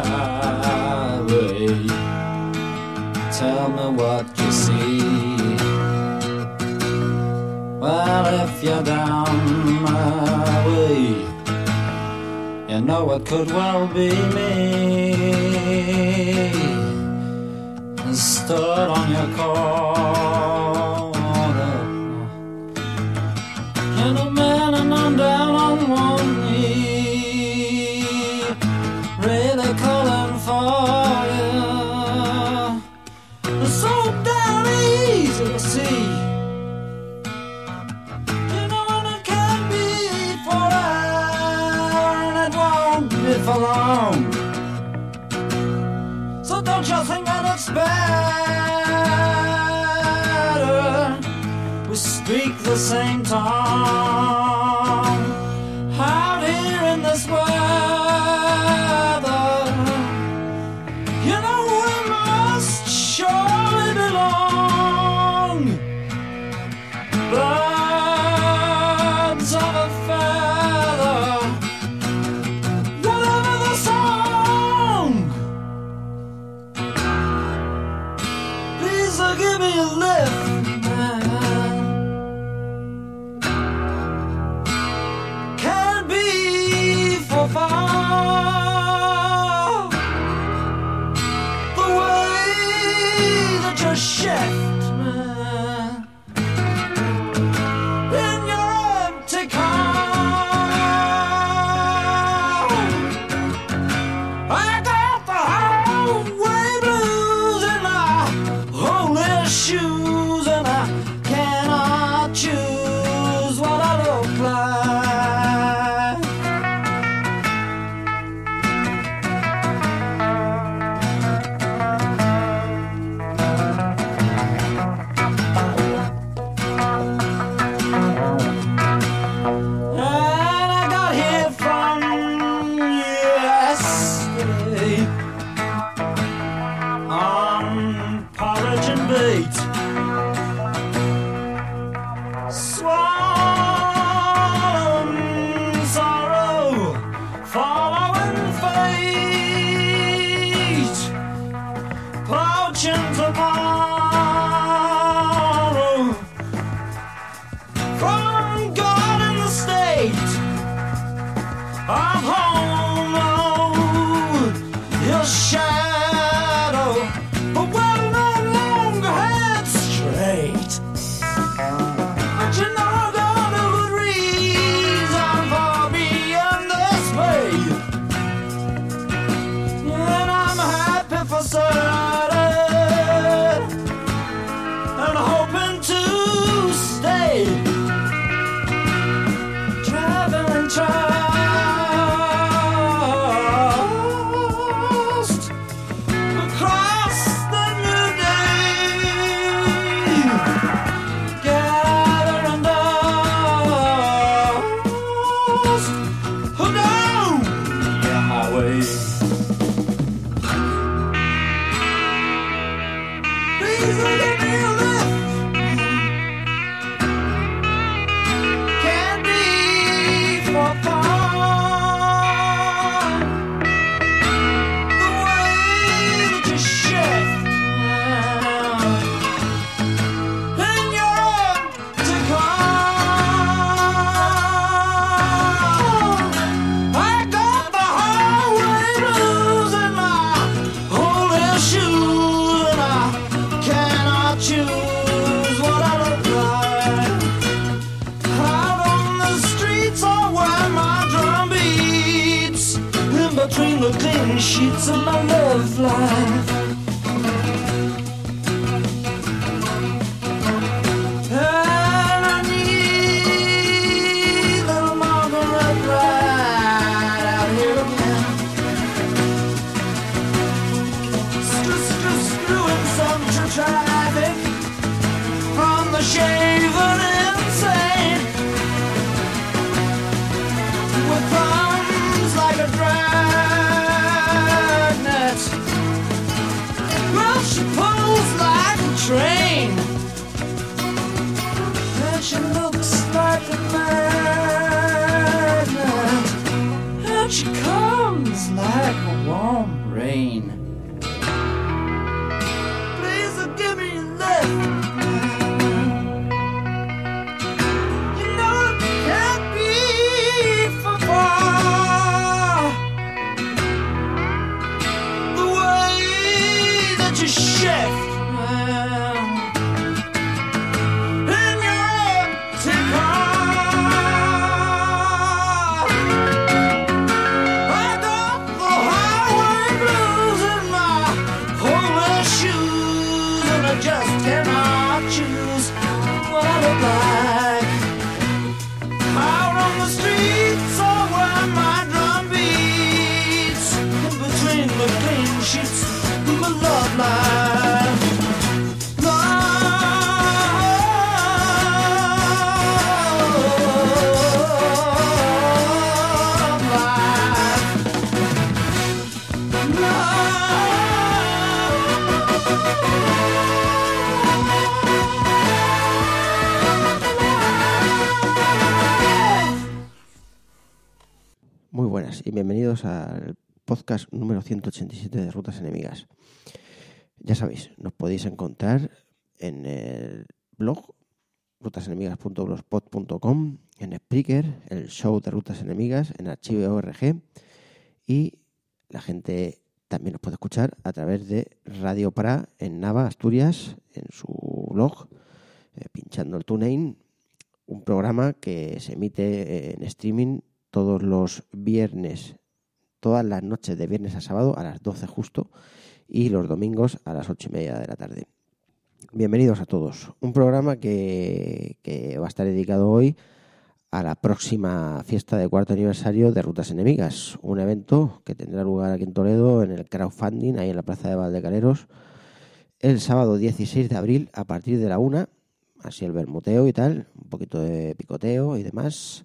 way. Tell me what you see. Well, if you're down my way, you know it could well be me. Stood on your corner, and a man and I'm down on one knee, really calling for you. It's so damn easy to see. You know, and it can be forever, and it won't be for long. So don't you think that it's better we speak the same tongue out here in this weather? You know we must surely belong. Birds of a feather, whatever the song. Please give me a lift, man. Can't be for far. The way that you shift, man, in your empty car. I got the highway blues in my holy shoes, and I cannot choose what I look like. And I got here from yesterday on porridge and bait, swallowing sorrow, following fate, poaching tomorrow from God in the state of home. Your shadow, but we're no longer head straight. But you know I got a good reason for being this way, and I'm happy for certain, and hoping to stay. Traveling trust across the new day, gathering dust down your highway. Please give me a lift. Can't be for far. The way that you shift in your empty car. I got the highway blues in my holy shoes, and I cannot choose what I look like. Out on the streets or where my drum beats, in between the clean sheets of my love life. And I need little Margaret right out here again. Screwing some traffic from the shaven insane, with thumbs like a dragnet. Well, she pulls like a train, and she looks like a magnet, and she comes like a warm rain. rain. Please give me a lift. You know it can't be for far. The way that you shift in your empty car. I got the highway blues in my homeless shoes, and I just cannot choose what I look like out on the streets or where my drum beats in between the clean sheets of my love life. Love life. Muy buenas y bienvenidos al podcast número 187 de Rutas Enemigas. Ya sabéis, nos podéis encontrar en el blog rutasenemigas.blogspot.com, en Spreaker, el show de Rutas Enemigas, en archivo.org, y la gente también nos puede escuchar a través de Radio Pra en Nava, Asturias, en su blog, pinchando el TuneIn, un programa que se emite en streaming todos los viernes, todas las noches de viernes a sábado a las 12 justo, y los domingos a las 8:30 de la tarde. Bienvenidos a todos. Un programa que va a estar dedicado hoy a la próxima fiesta de cuarto aniversario de Rutas Enemigas, un evento que tendrá lugar aquí en Toledo en el crowdfunding, ahí en la plaza de Valdecaleros, el sábado 16 de abril a partir de la 1, así el bermuteo y tal, un poquito de picoteo y demás.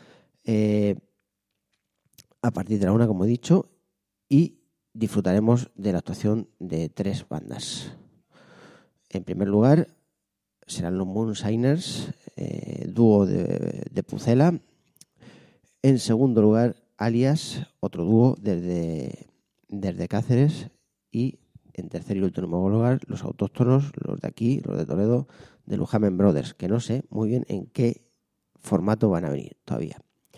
A partir de la 1, como he dicho, y disfrutaremos de la actuación de 3 bandas. En primer lugar serán los Moonshiners, dúo de Pucela. En segundo lugar, Alias, otro dúo desde Cáceres. Y en tercer y último lugar, los autóctonos, los de aquí, los de Toledo, de Lujamen Brothers, que no sé muy bien en qué formato van a venir todavía.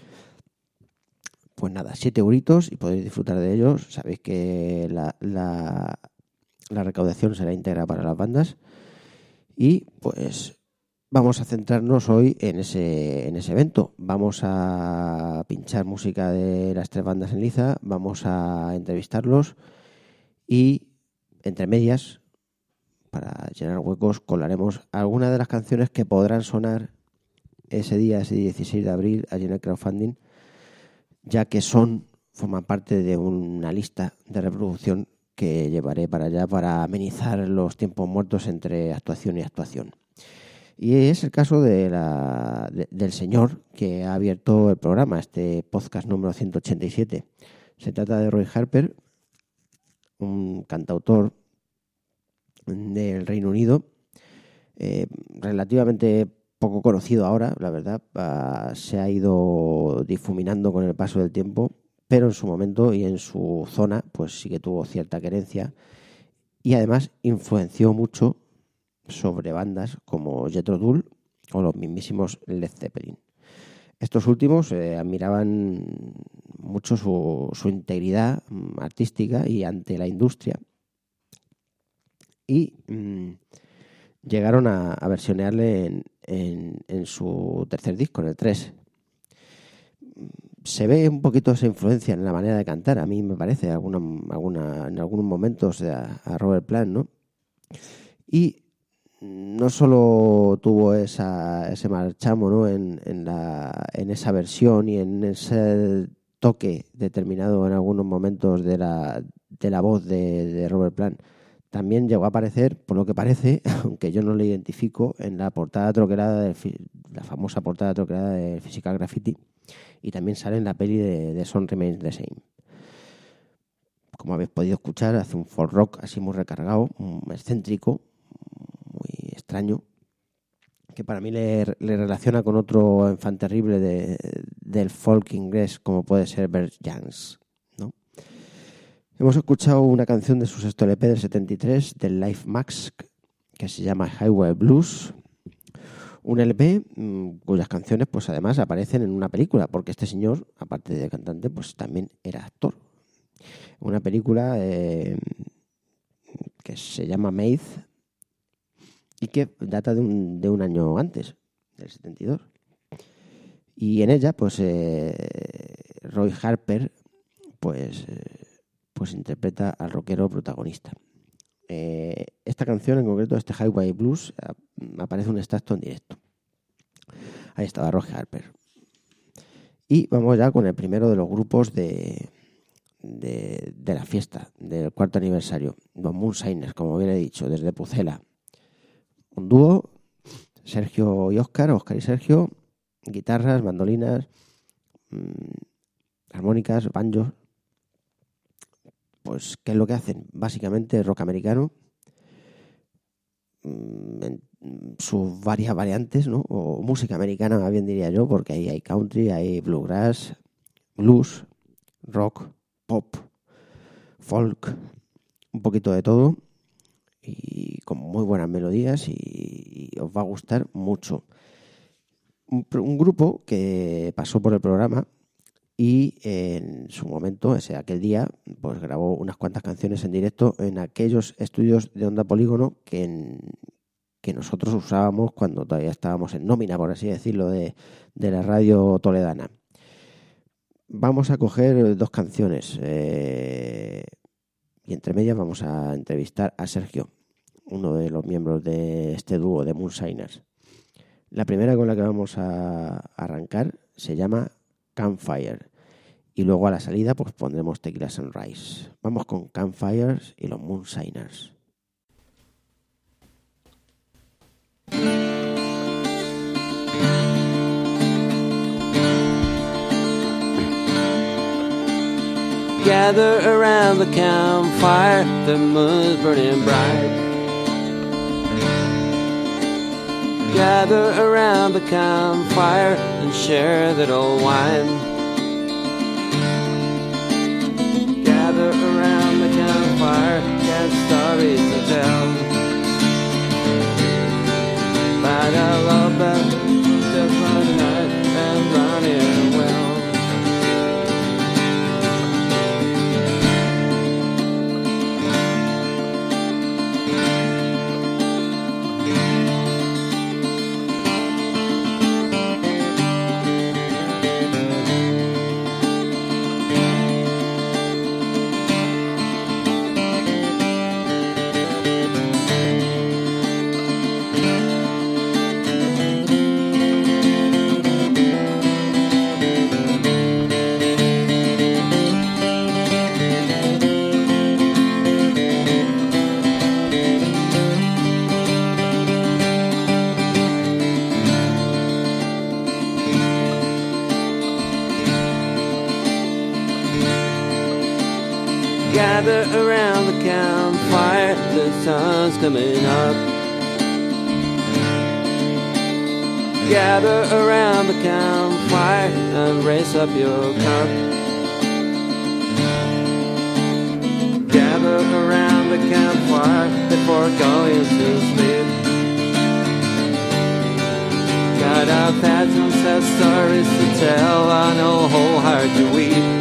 Pues nada, 7 euritos y podéis disfrutar de ellos. Sabéis que la recaudación será íntegra para las bandas. Y pues vamos a centrarnos hoy en ese evento. Vamos a pinchar música de las 3 bandas en liza, vamos a entrevistarlos y entre medias, para llenar huecos, colaremos algunas de las canciones que podrán sonar ese día, ese 16 de abril, allí en el crowdfunding, ya que forman parte de una lista de reproducción que llevaré para allá para amenizar los tiempos muertos entre actuación y actuación. Y es el caso del señor que ha abierto el programa, este podcast número 187. Se trata de Roy Harper, un cantautor del Reino Unido, relativamente poco conocido ahora, la verdad, se ha ido difuminando con el paso del tiempo, pero en su momento y en su zona pues sí que tuvo cierta querencia y además influenció mucho sobre bandas como Jethro Tull o los mismísimos Led Zeppelin. Estos últimos admiraban mucho su integridad artística y ante la industria y llegaron a versionearle en su tercer disco, en el 3. Se ve un poquito esa influencia en la manera de cantar, a mí me parece, en algunos momentos a Robert Plant, ¿no? Y no solo tuvo ese marchamo, ¿no? en esa versión y en ese toque determinado en algunos momentos de la voz de Robert Plant, también llegó a aparecer, por lo que parece, aunque yo no le identifico, en la portada troquelada, la famosa portada troquelada de Physical Graffiti, y también sale en la peli de Some Remains the Same. Como habéis podido escuchar, hace un folk rock así muy recargado, muy excéntrico, muy extraño, que para mí le relaciona con otro enfant terrible del folk inglés, como puede ser Bert Jansch, ¿no? Hemos escuchado una canción de su sexto LP del 73, del Life Max, que se llama Highway Blues. Un LP cuyas canciones, pues además, aparecen en una película, porque este señor, aparte de cantante, pues también era actor. Una película que se llama Maid y que data de un año antes, del 72. Y en ella, pues Roy Harper, pues interpreta al rockero protagonista. Esta canción en concreto, este Highway Blues, aparece un extracto en directo. Ahí estaba Roy Harper. Y vamos ya con el primero de los grupos de la fiesta del cuarto aniversario, los Moonshiners, como bien he dicho, desde Pucela. Un dúo, Sergio y Óscar y Sergio, guitarras, mandolinas, armónicas, banjos. Pues, ¿qué es lo que hacen? Básicamente rock americano, en sus varias variantes, ¿no? O música americana, más bien diría yo, porque ahí hay country, hay bluegrass, blues, rock, pop, folk, un poquito de todo, y con muy buenas melodías, y os va a gustar mucho. Un grupo que pasó por el programa y en su momento, aquel día, pues grabó unas cuantas canciones en directo en aquellos estudios de Onda Polígono que nosotros usábamos cuando todavía estábamos en nómina, por así decirlo, de la radio toledana. Vamos a coger dos canciones y entre medias vamos a entrevistar a Sergio, uno de los miembros de este dúo de Moonshiners. La primera con la que vamos a arrancar se llama Campfire. Y luego a la salida pues pondremos Tequila Sunrise. Vamos con Campfires y los Moonshiners. Gather around the campfire, the moon's burning bright. Gather around the campfire and share that old wine. Gather around the campfire, got stories to tell. But I love them just one night and running well. Gather around the campfire, the sun's coming up. Gather around the campfire and raise up your cup. Gather around the campfire before going to sleep. God, I've had some sad stories to tell, I know whole heart to weep.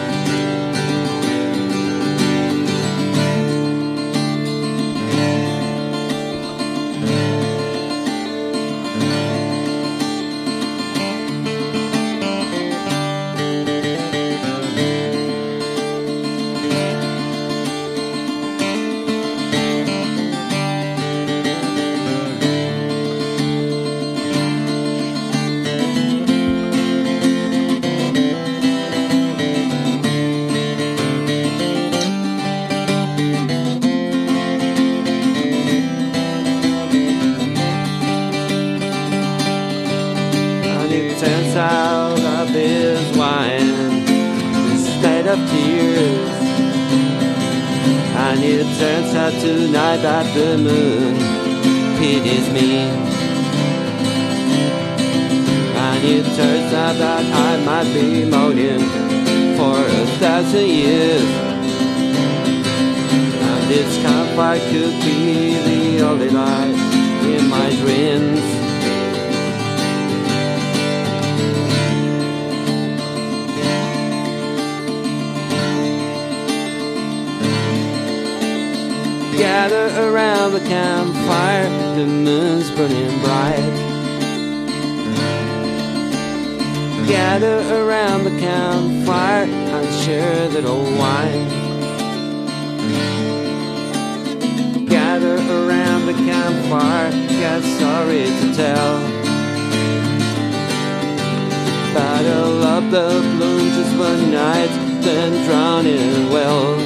Out of this wine instead of tears. And it turns out tonight that the moon pities me. And it turns out that I might be moaning for 1,000 years. this campfire could be the only light in my dreams. Gather around the campfire, the moon's burning bright. Gather around the campfire and share that old wine. Gather around the campfire, got sorry to tell about a love that bloomed just one night, then drowned in a well.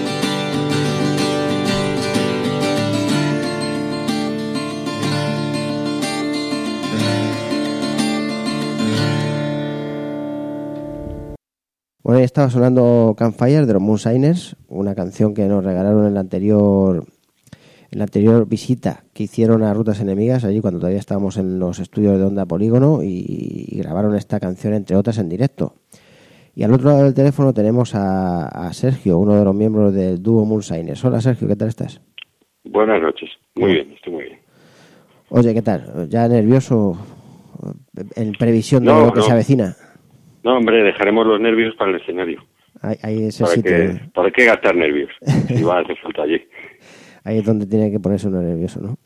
Bueno, ahí estaba sonando Campfire de los Moonshines, una canción que nos regalaron en la anterior visita que hicieron a Rutas Enemigas, allí cuando todavía estábamos en los estudios de Onda Polígono, y grabaron esta canción, entre otras, en directo. Y al otro lado del teléfono tenemos a Sergio, uno de los miembros del dúo Moonshines. Hola, Sergio, ¿qué tal estás? Buenas noches. Muy bien, estoy muy bien. Oye, ¿qué tal? ¿Ya nervioso en previsión de lo que se avecina? No, hombre, dejaremos los nervios para el escenario. Ahí es el sitio. ¿Para qué gastar nervios? Si va a hacer falta allí. Ahí es donde tiene que ponerse uno nervioso, ¿no?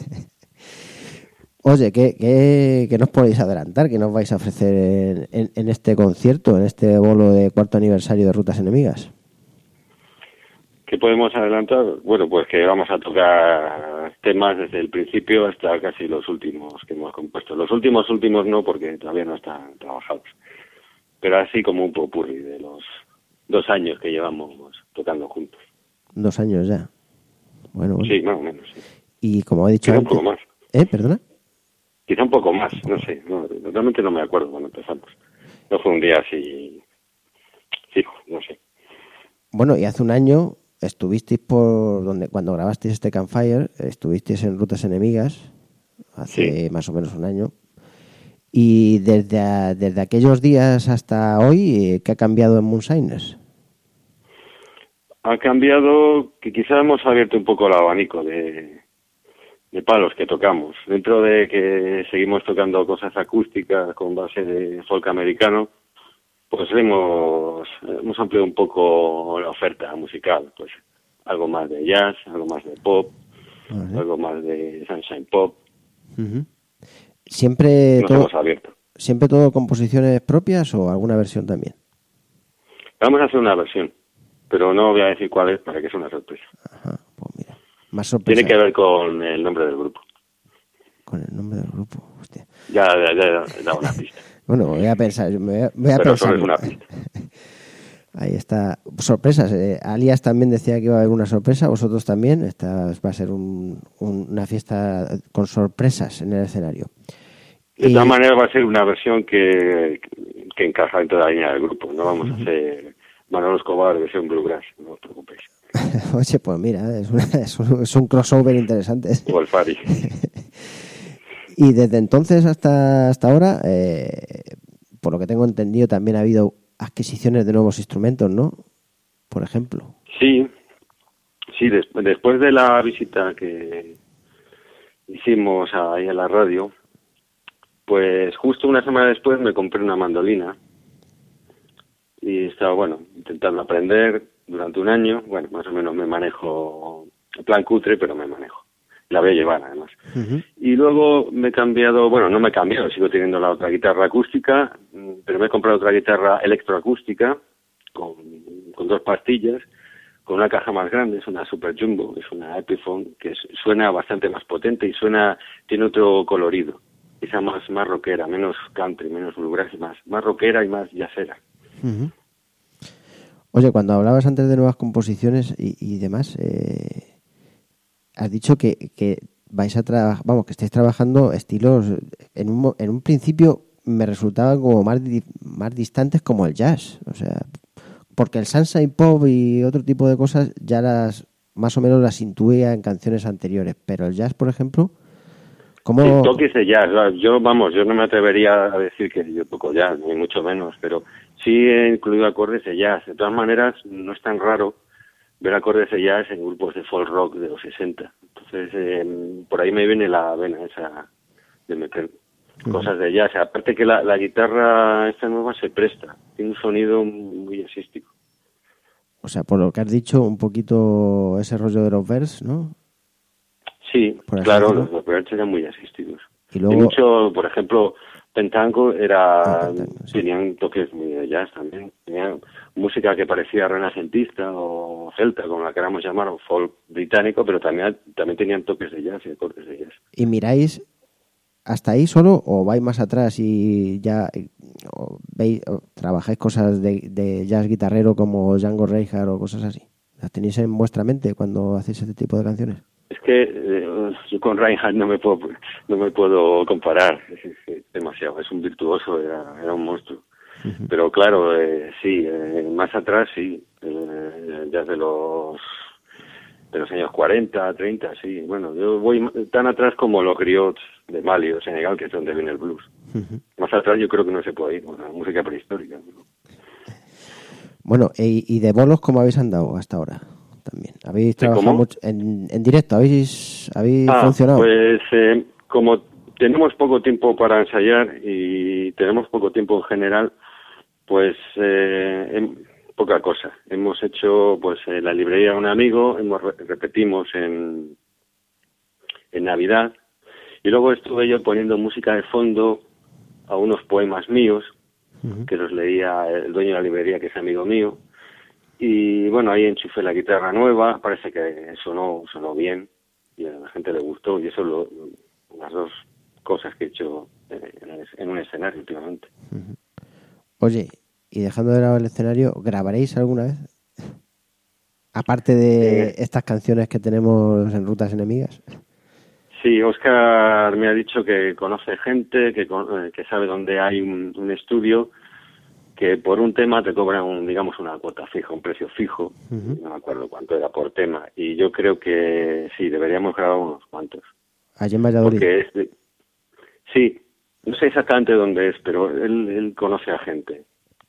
Oye, ¿qué nos podéis adelantar? ¿Qué nos vais a ofrecer en este concierto, en este bolo de 4º aniversario de Rutas Enemigas? ¿Qué podemos adelantar? Bueno, pues que vamos a tocar temas desde el principio hasta casi los últimos que hemos compuesto. Los últimos no, porque todavía no están trabajados. Pero así como un popurrí de los 2 años que llevamos tocando juntos. 2 años ya. Bueno. Sí, más o menos. Sí. Y como he dicho quizá antes... un poco más. ¿Perdona? Quizá un poco más, no sé. Realmente no me acuerdo cuando empezamos. No fue un día así fijo, no sé. Bueno, y hace un año estuvisteis cuando grabasteis este Campfire, estuvisteis en Rutas Enemigas, hace más o menos un año. Y desde aquellos días hasta hoy, ¿qué ha cambiado en Moonshines? Ha cambiado que quizá hemos abierto un poco el abanico de palos que tocamos. Dentro de que seguimos tocando cosas acústicas con base de folk americano, pues hemos ampliado un poco la oferta musical. Pues algo más de jazz, algo más de pop, algo más de sunshine pop. Uh-huh. ¿Siempre hemos abierto. ¿Siempre todo composiciones propias o alguna versión también? Vamos a hacer una versión, pero no voy a decir cuál es para que sea una sorpresa. Ajá, pues mira, más sorpresa. Tiene que ver con el nombre del grupo. Con el nombre del grupo, hostia. Ya he dado una pista. Bueno, voy a pensar, voy a pero pensar. solo es una pista. Ahí está. Sorpresas. Alias también decía que iba a haber una sorpresa. Vosotros también. Esta va a ser una fiesta con sorpresas en el escenario. De todas maneras va a ser una versión que encaja en toda la línea del grupo. No vamos a hacer Manolo Escobar versión bluegrass, no os preocupéis. Oye, pues mira, es un crossover interesante. O el Fari. Y desde entonces hasta ahora, por lo que tengo entendido, también ha habido adquisiciones de nuevos instrumentos, ¿no? Por ejemplo. Sí, después de la visita que hicimos ahí a la radio, pues justo una semana después me compré una mandolina y estaba, intentando aprender durante un año. Bueno, más o menos me manejo, en plan cutre, pero me manejo. La voy a llevar, además. Uh-huh. Y luego me he cambiado, no me he cambiado, sigo teniendo la otra guitarra acústica, pero me he comprado otra guitarra electroacústica con 2 pastillas, con una caja más grande, es una Super Jumbo, es una Epiphone, que suena bastante más potente y tiene otro colorido. Esa más rockera, menos country, menos bluegrass, más rockera y más jazzera. Uh-huh. Oye, cuando hablabas antes de nuevas composiciones y demás, has dicho que vais a trabajar, que estáis trabajando estilos, en un principio me resultaban como más distantes, como el jazz, o sea, porque el sunshine pop y otro tipo de cosas ya más o menos las intuía en canciones anteriores, pero el jazz, por ejemplo, ¿cómo? Sí, toques de jazz. Yo no me atrevería a decir que yo toco jazz, ni mucho menos, pero sí he incluido acordes de jazz. De todas maneras, no es tan raro ver acordes de jazz en grupos de folk rock de los 60. Entonces, por ahí me viene la vena esa de meter cosas de jazz. Aparte que la guitarra esta nueva se presta, tiene un sonido muy jazzístico. O sea, por lo que has dicho, un poquito ese rollo de los Verts, ¿no? Sí, Por claro, ejemplo. los Verts eran muy jazzísticos. Y luego... Y mucho, por ejemplo, Pentango Pentango, sí. tenían toques muy de jazz también. Tenían música que parecía renacentista o celta, como la queramos llamar, o folk británico, pero también tenían toques de jazz y acordes de jazz. ¿Y miráis hasta ahí solo o vais más atrás y ya o trabajáis cosas de jazz guitarrero como Django Reinhardt o cosas así? ¿Las tenéis en vuestra mente cuando hacéis este tipo de canciones? Es que yo con Reinhardt no me puedo comparar, es demasiado, es un virtuoso, era un monstruo. Uh-huh. Pero claro, sí, más atrás sí, ya de los años 40, 30, sí. Bueno, yo voy tan atrás como los griots de Mali o Senegal, que es donde viene el blues. Uh-huh. Más atrás yo creo que no se puede ir, la música prehistórica, ¿no? Bueno, ¿y de bolos cómo habéis andado hasta ahora? También. ¿Habéis trabajado mucho en directo? ¿Habéis funcionado? Pues como tenemos poco tiempo para ensayar y tenemos poco tiempo en general, pues poca cosa. Hemos hecho pues la librería de un amigo, repetimos en Navidad, y luego estuve yo poniendo música de fondo a unos poemas míos, uh-huh, que los leía el dueño de la librería, que es amigo mío. Y bueno, ahí enchufé la guitarra nueva, parece que sonó bien y a la gente le gustó, y eso es las dos cosas que he hecho en un escenario últimamente. Uh-huh. Oye, y dejando de lado el escenario, ¿grabaréis alguna vez? Aparte de estas canciones que tenemos en Rutas Enemigas. Sí, Óscar me ha dicho que conoce gente, que sabe dónde hay un estudio, que por un tema te cobran digamos una cuota fija, un precio fijo, uh-huh, no me acuerdo cuánto era por tema, y yo creo que sí, deberíamos grabar unos cuantos. ¿Allí en Valladolid? Porque sí, no sé exactamente dónde es, pero él conoce a gente.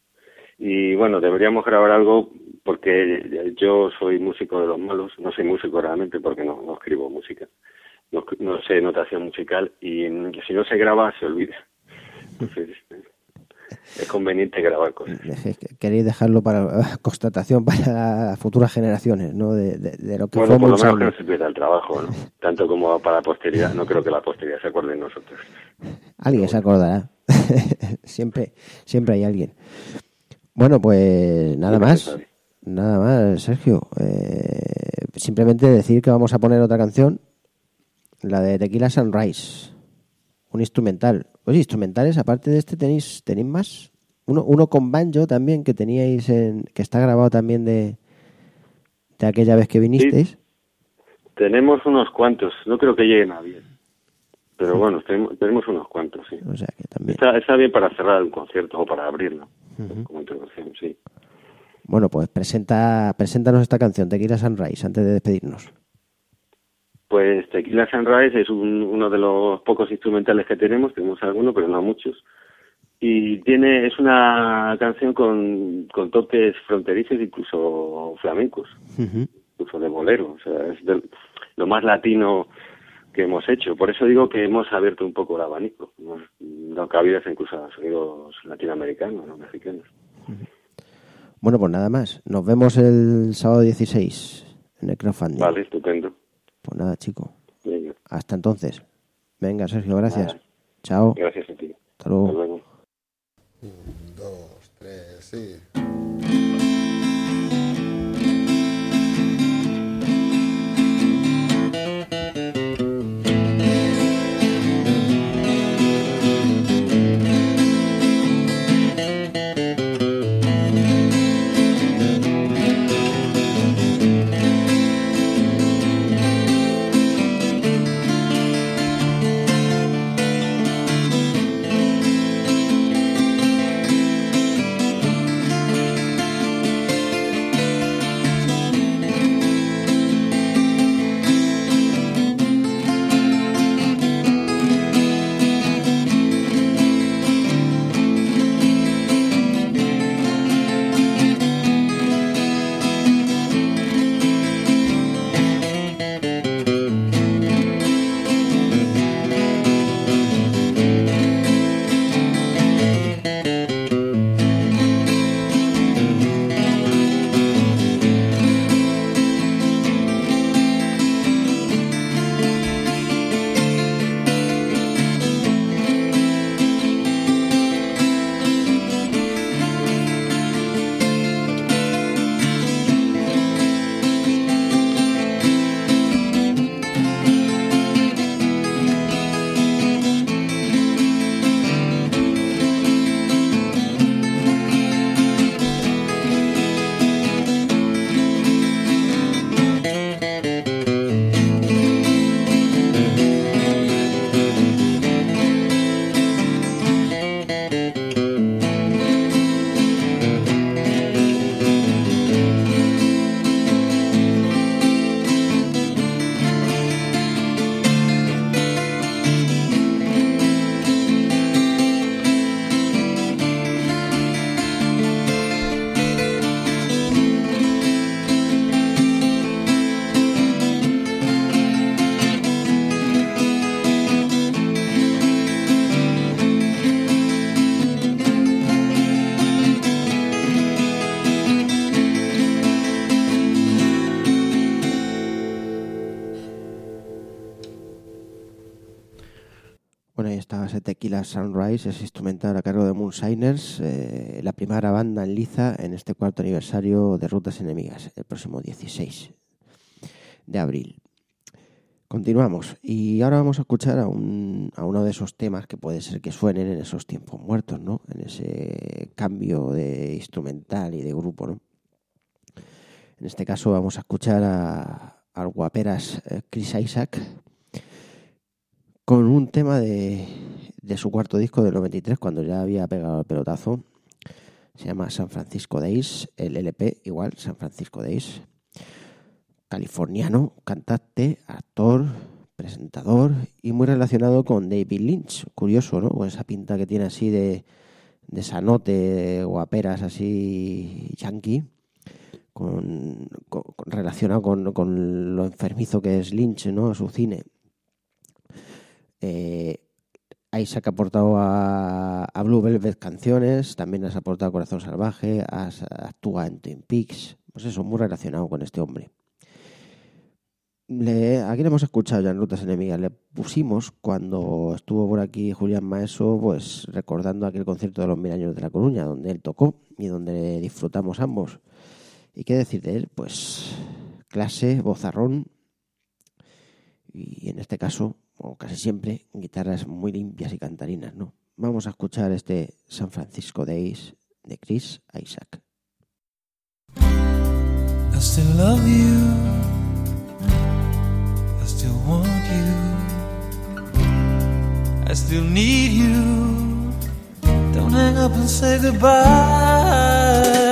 Y bueno, deberíamos grabar algo, porque yo soy músico de los malos, no soy músico realmente porque no escribo música, no sé notación musical, y si no se graba se olvida. Entonces es conveniente grabar cosas. Queréis dejarlo para constatación para futuras generaciones, ¿no? De lo que bueno, fue por lo menos que no se pierda el trabajo, ¿no? Tanto como para la posteridad. No creo que la posteridad se acuerde de nosotros. Alguien se acordará. siempre hay alguien. Bueno, pues nada más, Sergio. Simplemente decir que vamos a poner otra canción, la de Tequila Sunrise, un instrumental. Oye, instrumentales, aparte de este, ¿tenéis más? Uno con banjo también, que teníais que está grabado también de aquella vez que vinisteis. Sí, tenemos unos cuantos, no creo que lleguen a bien. Pero sí, bueno, tenemos unos cuantos, sí. O sea que también. Está bien para cerrar un concierto o para abrirlo, uh-huh, como introducción, sí. Bueno, pues preséntanos esta canción, Tequila Sunrise, antes de despedirnos. Pues Tequila Sunrise es uno de los pocos instrumentales que tenemos algunos, pero no muchos. Y es una canción con toques fronterizos, incluso flamencos, uh-huh, incluso de bolero. O sea, es lo más latino que hemos hecho. Por eso digo que hemos abierto un poco el abanico. Hemos dado cabidas incluso a sonidos latinoamericanos, ¿no? Mexicanos. Uh-huh. Bueno, pues nada más. Nos vemos el sábado 16 en el crowdfunding. Vale, estupendo. Pues nada, chico. Venga. Hasta entonces. Venga, Sergio, gracias. Nada. Chao. Gracias a ti. Hasta luego. Hasta luego. 1, 2, 3, sí. Bueno, ahí estaba ese Tequila Sunrise, ese instrumental a cargo de Moonshiners, la primera banda en liza en este 4º aniversario de Rutas Enemigas, el próximo 16 de abril. Continuamos y ahora vamos a escuchar a uno de esos temas que puede ser que suenen en esos tiempos muertos, ¿no? En ese cambio de instrumental y de grupo, ¿no? En este caso vamos a escuchar al guaperas Chris Isaak con un tema de su 4º disco del 93, cuando ya había pegado el pelotazo. Se llama San Francisco Days, el LP igual, San Francisco Days. Californiano, cantante, actor, presentador y muy relacionado con David Lynch. Curioso, ¿no? Con esa pinta que tiene así de sanote, guaperas así yankee, relacionado con lo enfermizo que es Lynch, ¿no? A su cine. Isaac ha aportado a Blue Velvet canciones, también has aportado a Corazón Salvaje, actúa en Twin Peaks, pues eso, muy relacionado con este hombre. Aquí le hemos escuchado ya en Rutas Enemigas, le pusimos cuando estuvo por aquí Julián Maeso, pues recordando aquel concierto de los 1000 años de La Coruña, donde él tocó y donde disfrutamos ambos. ¿Y qué decir de él? Pues clase, vozarrón y en este caso, o casi siempre, guitarras muy limpias y cantarinas, ¿no? Vamos a escuchar este San Francisco Days de Chris Isaak. I still love you, I still want you, I still need you, don't hang up and say goodbye.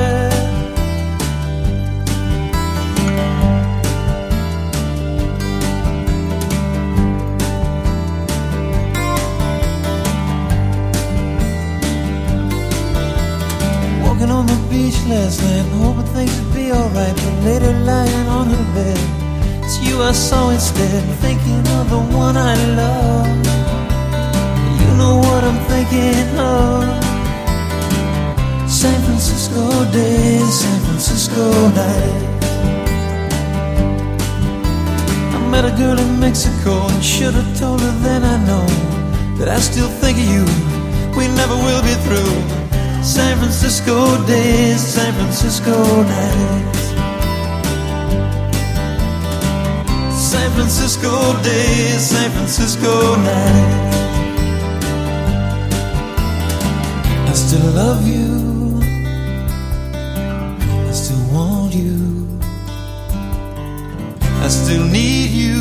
Walking on the beach last night, hoping things would be alright, but later lying on her bed, it's you I saw instead, thinking of the one I love. You know what I'm thinking of. San Francisco days, San Francisco nights. I met a girl in Mexico and should have told her then I know that I still think of you, we never will be through. San Francisco days, San Francisco nights. San Francisco days, San Francisco nights. I still love you, I still want you, I still need you,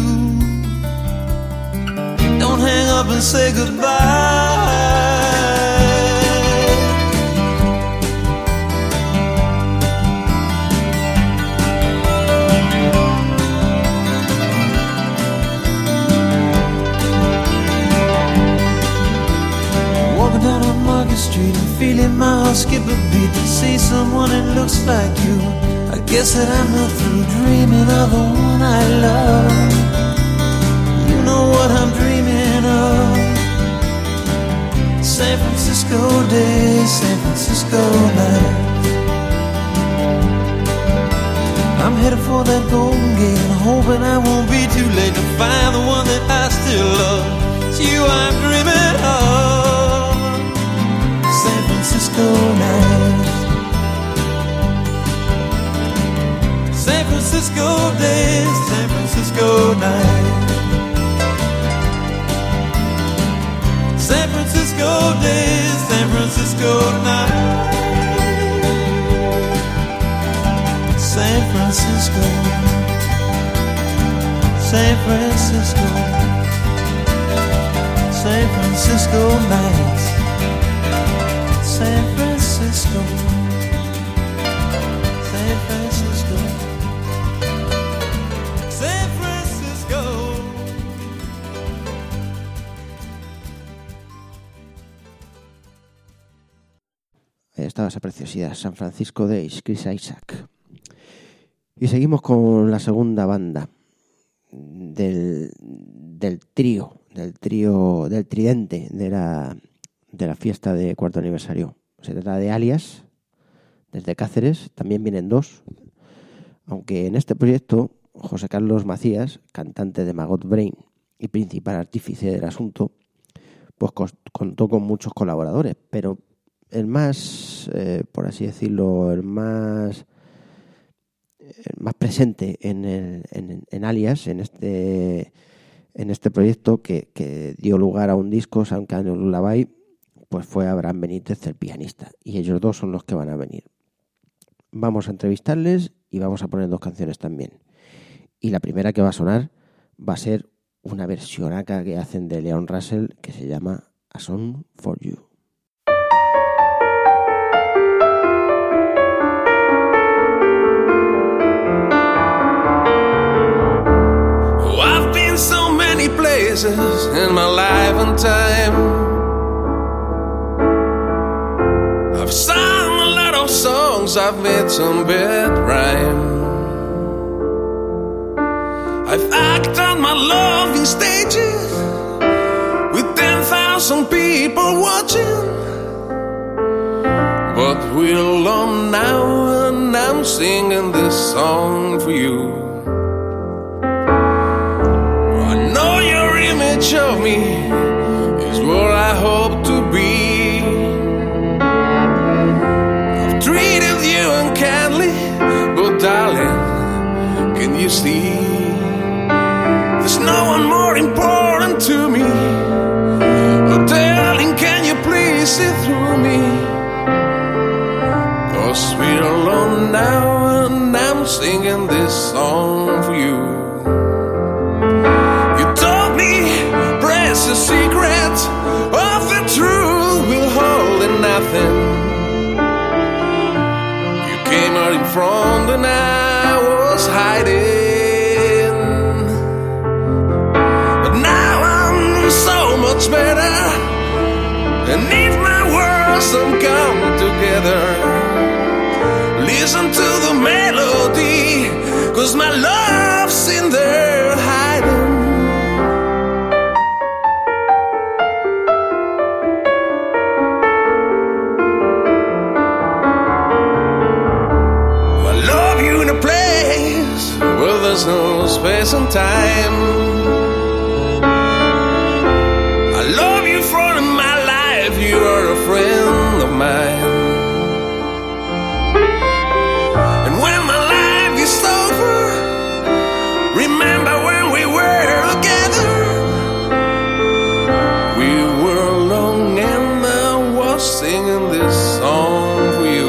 don't hang up and say goodbye. Street and feeling my heart skip a beat to see someone that looks like you. I guess that I'm not through dreaming of the one I love. You know what I'm dreaming of. San Francisco days, San Francisco nights. I'm headed for that Golden Gate and hoping I won't be too late to find the one that I still love. It's you I'm dreaming of. San Francisco nights, San Francisco days, San Francisco nights, San Francisco days, San Francisco nights, San Francisco, San Francisco, San Francisco nights. San Francisco, San Francisco, San Francisco. Ahí estaba esa preciosidad, San Francisco Days, Chris Isaak. Y seguimos con la segunda banda del tridente de la fiesta de 4º aniversario. Se trata de Alias, desde Cáceres, también vienen dos, aunque en este proyecto José Carlos Macías, cantante de Maggot Brain y principal artífice del asunto, pues contó con muchos colaboradores, pero el más, por así decirlo, el más presente en Alias, en este proyecto que dio lugar a un disco, Some Kind of Lullaby, pues fue Abraham Benítez, el pianista, y ellos dos son los que van a venir. Vamos a entrevistarles y vamos a poner 2 canciones también. Y la primera que va a sonar va a ser una versionaca que hacen de Leon Russell que se llama A Song for You. Oh, I've been so many places in my life and time. I've sung a lot of songs, I've made some bad rhyme. I've acted my love in stages with 10,000 people watching. But we're alone now and I'm singing this song for you. I know your image of me is what I hope to be. I've treated you unkindly, but darling, can you see? There's no one more important to me. Oh, darling, can you please see through me? 'Cause we're alone now and I'm singing this song for you. You told me precious secrets of the truth will hold in nothing. You came out in front and I was hiding. Much better, and if my words don't come together, listen to the melody, 'cause my love's in there hiding. I love you in a place where there's no space and time. You are a friend of mine. And when my life is over, remember when we were together. We were alone and I was singing this song for you.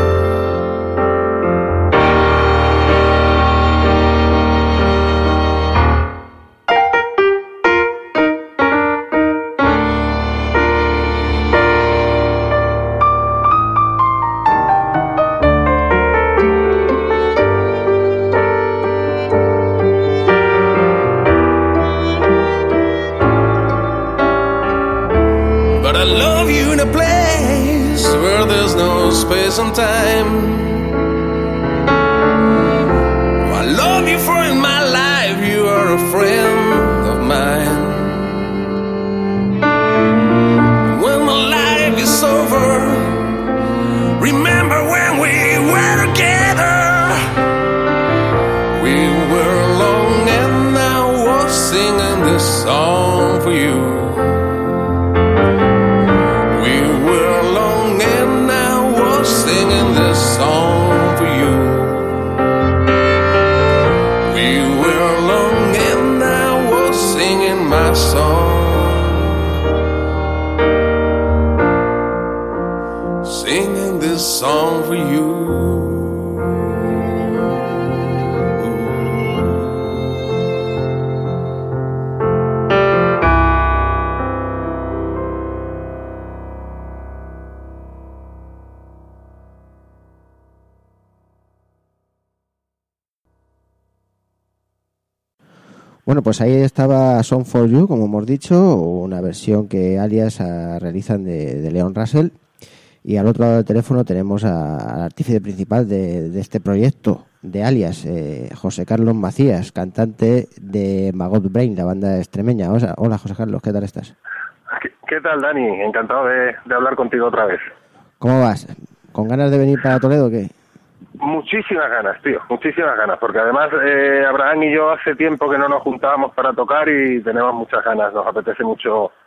Space and time. I love you for in my life, you are a friend of mine. When my life is over, remember when we were together. We were alone and I was singing this song for you. Singing this song for you. We were alone and I was singing my song. Singing this song for you. Bueno, pues ahí estaba Song for You, como hemos dicho, una versión que Alias realizan de Leon Russell. Y al otro lado del teléfono tenemos al artífice principal de este proyecto de Alias, José Carlos Macías, cantante de Maggot Brain, la banda extremeña. Hola, José Carlos, ¿qué tal estás? ¿Qué tal, Dani? Encantado de hablar contigo otra vez. ¿Cómo vas? ¿Con ganas de venir para Toledo o qué? Muchísimas ganas, tío, muchísimas ganas, porque además Abraham y yo hace tiempo que no nos juntábamos para tocar y tenemos muchas ganas, nos apetece mucho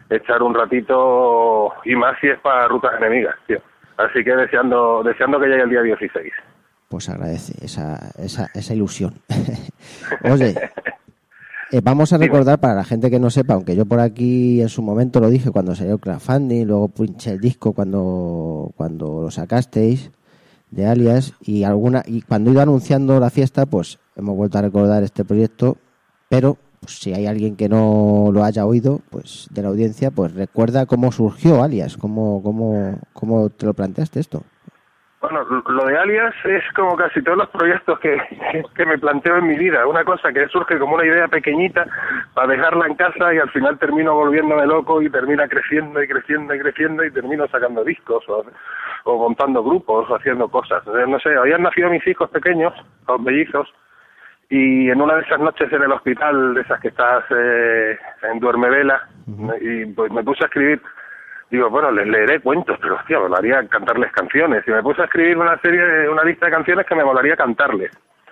echar un ratito, y más si es para Rutas Enemigas, tío. Así que deseando que llegue el día 16. Pues agradece esa ilusión. Oye, vamos a recordar para la gente que no sepa, aunque yo por aquí en su momento lo dije cuando salió el crowdfunding, luego pinché el disco cuando lo sacasteis de Alias, y cuando he ido anunciando la fiesta, pues hemos vuelto a recordar este proyecto, pero pues, si hay alguien que no lo haya oído, pues de la audiencia, pues recuerda cómo surgió Alias, cómo te lo planteaste esto. Bueno, lo de Alias es como casi todos los proyectos que me planteo en mi vida. Una cosa que surge como una idea pequeñita para dejarla en casa y al final termino volviéndome loco y termina creciendo y creciendo y creciendo y termino sacando discos o montando grupos o haciendo cosas. No sé, habían nacido mis hijos pequeños, los mellizos, y en una de esas noches en el hospital, de esas que estás en duermevela, y pues me puse a escribir. Digo, bueno, les leeré cuentos, pero hostia, me molaría cantarles canciones. Y me puse a escribir una lista de canciones que me molaría cantarles.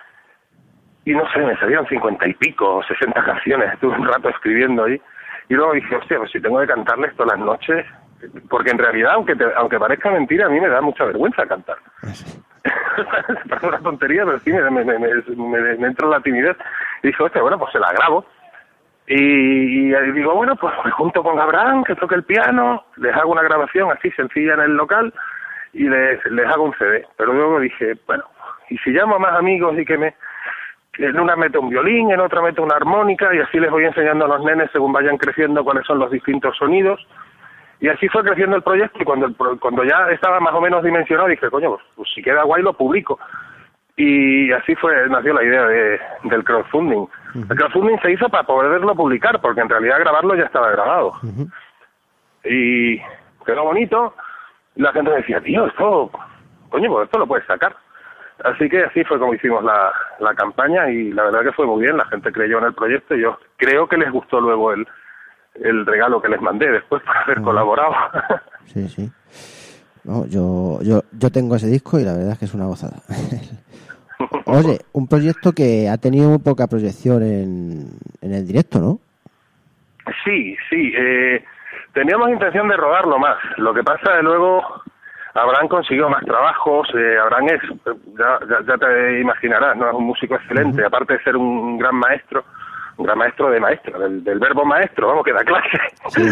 Y no sé, me salieron 50 y pico, 60 canciones. Estuve un rato escribiendo ahí. Y luego dije, hostia, pues si tengo que cantarles todas las noches. Porque en realidad, aunque parezca mentira, a mí me da mucha vergüenza cantar. Parece una tontería, pero sí me entra la timidez. Y dije, hostia, bueno, pues se la grabo. Y digo, bueno, pues me junto con Abraham, que toque el piano, les hago una grabación así sencilla en el local y les hago un CD. Pero luego dije, bueno, y si llamo a más amigos y que en una meto un violín, en otra meto una armónica, y así les voy enseñando a los nenes según vayan creciendo cuáles son los distintos sonidos. Y así fue creciendo el proyecto, y cuando ya estaba más o menos dimensionado dije, coño, pues si queda guay lo publico. Y así nació la idea del crowdfunding. El crowdfunding se hizo para poderlo publicar, porque en realidad grabarlo ya estaba grabado. Y quedó bonito. La gente decía, tío, esto lo puedes sacar. Así que así fue como hicimos la campaña, y la verdad que fue muy bien. La gente creyó en el proyecto, y yo creo que les gustó luego el regalo que les mandé después por haber colaborado. Sí, sí. No, yo tengo ese disco y la verdad es que es una gozada. Oye, un proyecto que ha tenido muy poca proyección en el directo, ¿no? Sí. Teníamos intención de rodarlo más. Lo que pasa es que luego Abraham consiguió más trabajos. Abraham ya te imaginarás, ¿no? Es un músico excelente, aparte de ser un gran maestro de maestro, del verbo maestro, vamos, que da clase. Sí.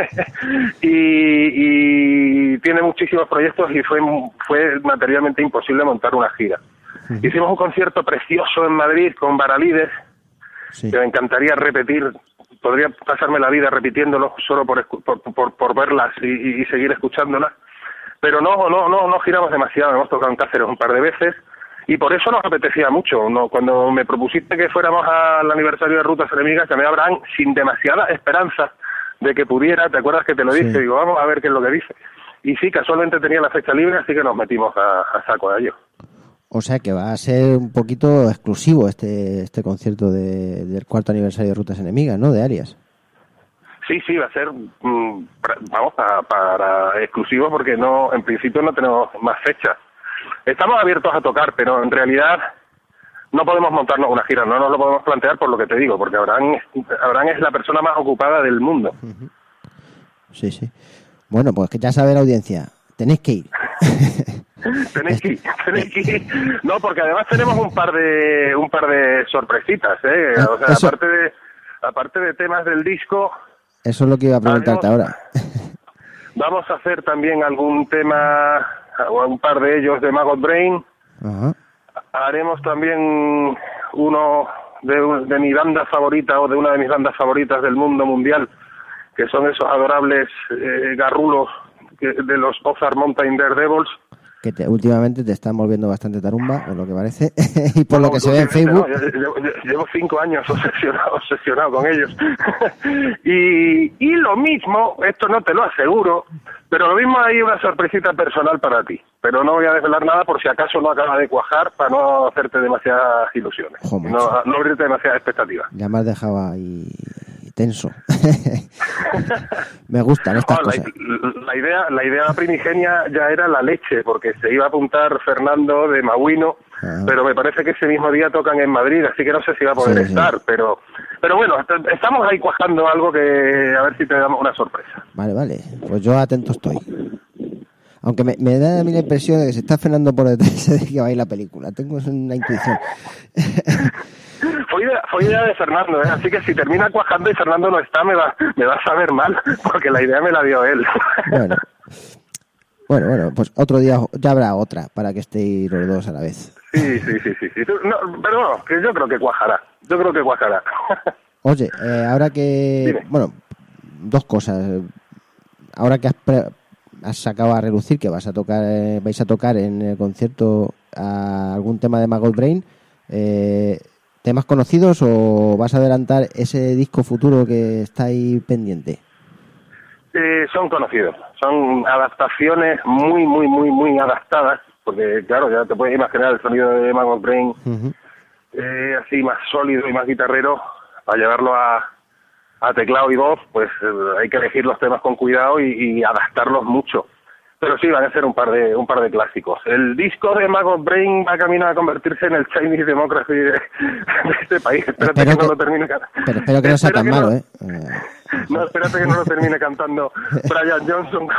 y tiene muchísimos proyectos, y fue materialmente imposible montar una gira. Hicimos un concierto precioso en Madrid con Baralides, que me encantaría repetir. Podría pasarme la vida repitiéndolo solo por verlas y seguir escuchándolas, pero no giramos demasiado. Hemos tocado en Cáceres un par de veces y por eso nos apetecía mucho. Cuando me propusiste que fuéramos al aniversario de Rutas Enemigas, llamé a Abraham sin demasiada esperanza de que pudiera. ¿Te acuerdas que te lo dije? Digo, vamos a ver qué es lo que dice. Y sí, casualmente tenía la fecha libre, así que nos metimos a saco de ello. O sea que va a ser un poquito exclusivo este concierto del cuarto aniversario de Rutas Enemigas, ¿no? De Alias. Sí, va a ser, vamos, para exclusivo, porque en principio no tenemos más fechas. Estamos abiertos a tocar, pero en realidad no podemos montarnos una gira, no nos lo podemos plantear por lo que te digo, porque Abraham es la persona más ocupada del mundo. Sí. Bueno, pues que ya sabe la audiencia, tenéis que ir. Tenéis que ir. No, porque además tenemos un par de sorpresitas, o sea, eso, aparte de temas del disco. Eso es lo que iba a preguntarte ahora. Vamos a hacer también algún tema, o un par de ellos de Maggot Brain. Ajá. Haremos también uno de mi banda favorita, o de una de mis bandas favoritas del mundo mundial, que son esos adorables garrulos de los Ozark Mountain Daredevils. Que últimamente te están volviendo bastante tarumba, por lo que parece, y por lo que se ve en Facebook. Llevo 5 años obsesionado con ellos. y lo mismo, esto no te lo aseguro, pero lo mismo hay una sorpresita personal para ti. Pero no voy a desvelar nada por si acaso no acaba de cuajar, para no hacerte demasiadas ilusiones. No abrirte demasiadas expectativas. Ya me has dejado ahí tenso. Me gustan estas cosas. La la idea primigenia ya era la leche, porque se iba a apuntar Fernando de Maguino, pero me parece que ese mismo día tocan en Madrid, así que no sé si va a poder estar, pero bueno, estamos ahí cuajando algo que a ver si te damos una sorpresa. Vale, pues yo atento estoy. Aunque me da a mí la impresión de que se está Fernando por detrás de que va a ir la película. Tengo una intuición. Fue idea de Fernando, ¿eh? Así que si termina cuajando y Fernando no está, me va a saber mal, porque la idea me la dio él. Bueno, pues otro día ya habrá otra para que estéis los dos a la vez. Sí. No, pero no, que yo creo que cuajará. Oye, ahora que... Dime. Bueno, dos cosas. Ahora que has sacado a relucir que vais a tocar en el concierto algún tema de Maggot Brain, ¿temas conocidos o vas a adelantar ese disco futuro que está ahí pendiente? Son conocidos, son adaptaciones muy adaptadas, porque claro, ya te puedes imaginar el sonido de Maggot Brain, así más sólido y más guitarrero, para llevarlo a teclado y voz, pues hay que elegir los temas con cuidado y adaptarlos mucho. Pero sí, van a ser un par de clásicos. El disco de Maggot Brain va camino a convertirse en el Chinese Democracy de este país. Espérate que no lo termine cantando. Pero espero que no sea tan malo, ¿eh? No, espérate que no lo termine cantando Brian Johnson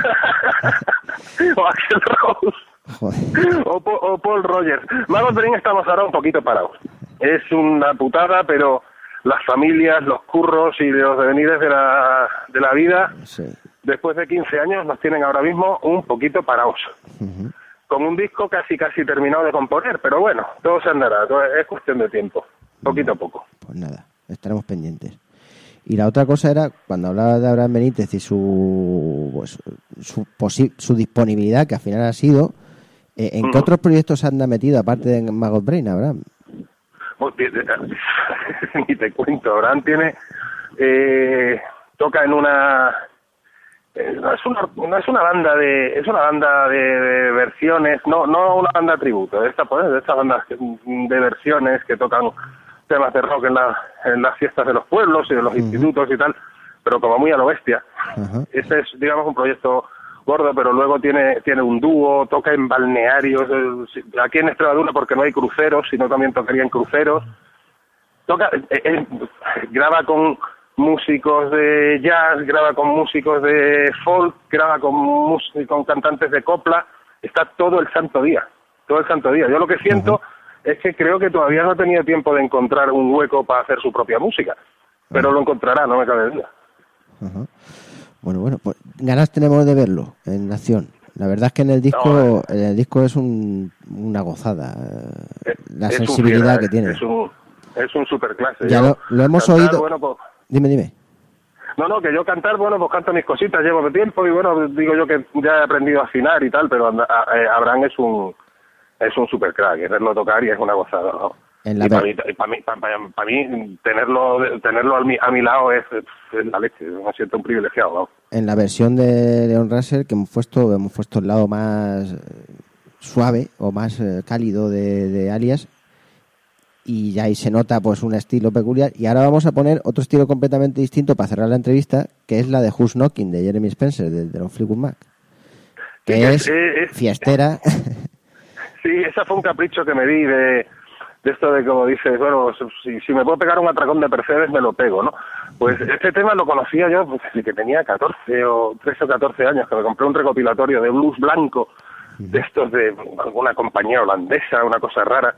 o Axl Rose o Paul Rogers. Maggot Brain estamos ahora un poquito parados. Es una putada, pero las familias, los curros y los devenires de la vida... Sí. Después de 15 años nos tienen ahora mismo un poquito parados. Con un disco casi terminado de componer, pero bueno, todo se andará, es cuestión de tiempo, poquito a poco. Pues nada, estaremos pendientes. Y la otra cosa era, cuando hablaba de Abraham Benítez y su disponibilidad, que al final ha sido, ¿en qué otros proyectos anda metido, aparte de Maggot Brain, Abraham? Ni te cuento, Abraham tiene... toca en una... No es una banda de versiones, no una banda tributo, de estas bandas de versiones que tocan temas de rock en las fiestas de los pueblos y de los institutos y tal, pero como muy a lo bestia. Ese es, digamos, un proyecto gordo, pero luego tiene un dúo, toca en balnearios, aquí en Extremadura porque no hay cruceros, sino también tocaría en cruceros. Graba con músicos de jazz, graba con músicos de folk, graba con cantantes de copla, está todo el santo día. Yo lo que siento es que creo que todavía no ha tenido tiempo de encontrar un hueco para hacer su propia música, pero lo encontrará, no me cabe duda. Bueno, pues ganas tenemos de verlo en acción. La verdad es que en el disco es una gozada, la sensibilidad que tiene. Es un superclase. Ya lo hemos oído. Bueno, pues, Dime. No, que yo cantar, bueno, pues canto mis cositas, llevo de tiempo y bueno, digo yo que ya he aprendido a afinar y tal, pero Abraham es un supercrack, verlo tocar y es una gozada, ¿no? Para mí tenerlo a mi lado es la leche, me siento un privilegiado, ¿no? En la versión de Leon Russell que hemos puesto el lado más suave o más cálido de Alias, y ya ahí se nota pues un estilo peculiar, y ahora vamos a poner otro estilo completamente distinto para cerrar la entrevista, que es la de Who's Knocking de Jeremy Spencer de los Fleetwood Mac, que es fiestera. Sí, esa fue un capricho que me di de esto de, como dices, bueno, si me puedo pegar un atracón de Mercedes me lo pego, ¿no? Pues este tema lo conocía yo pues, desde que tenía 13 o 14 años, que me compré un recopilatorio de blues blanco, de estos de alguna compañía holandesa, una cosa rara.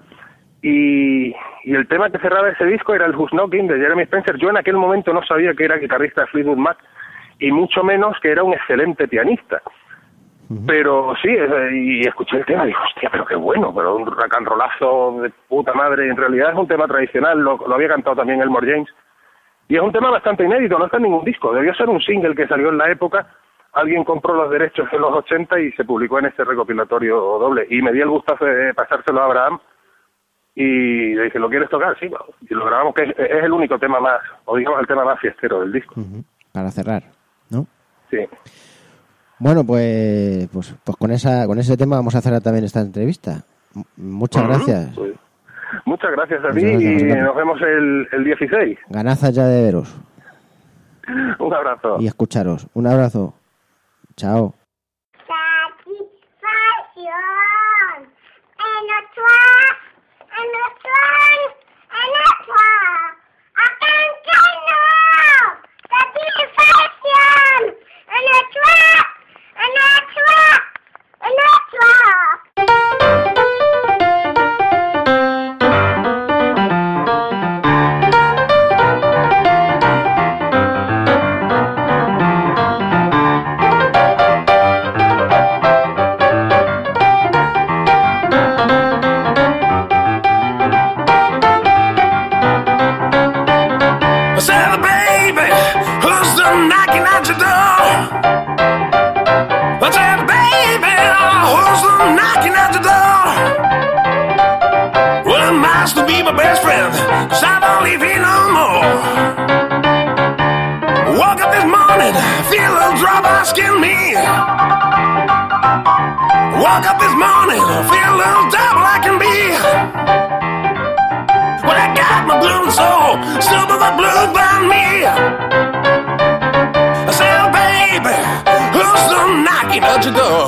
Y el tema que cerraba ese disco era el Who's Knocking de Jeremy Spencer. Yo en aquel momento no sabía que era guitarrista de Fleetwood Mac y mucho menos que era un excelente pianista. Pero sí, y escuché el tema y dije, hostia, pero qué bueno, pero un rock and rollazo de puta madre. En realidad es un tema tradicional, lo había cantado también Elmore James. Y es un tema bastante inédito, no está en ningún disco. Debió ser un single que salió en la época. Alguien compró los derechos en los 80 y se publicó en ese recopilatorio doble. Y me di el gustazo de pasárselo a Abraham. Y le dije, ¿lo quieres tocar? Sí, bueno. Y lo grabamos, que es el único tema más, o digamos el tema más fiestero del disco. Para cerrar, ¿no? Sí. Bueno, pues con ese tema vamos a cerrar también esta entrevista. Muchas gracias. Pues, muchas gracias a ti y nos vemos el 16. Ganazas ya de veros. Un abrazo. Y escucharos. Un abrazo. Chao. Satisfacción. I said, baby, who's the knocking at your door? I said, baby, who's the knocking at your door? Well, it must be my best friend, 'cause I don't live here no more. Woke up this morning, feel a little drop asking me. Woke up this morning, feel a little double I can be. Well, I got my blue soul, still with the blues by me. I said, baby, who's still knocking at your door?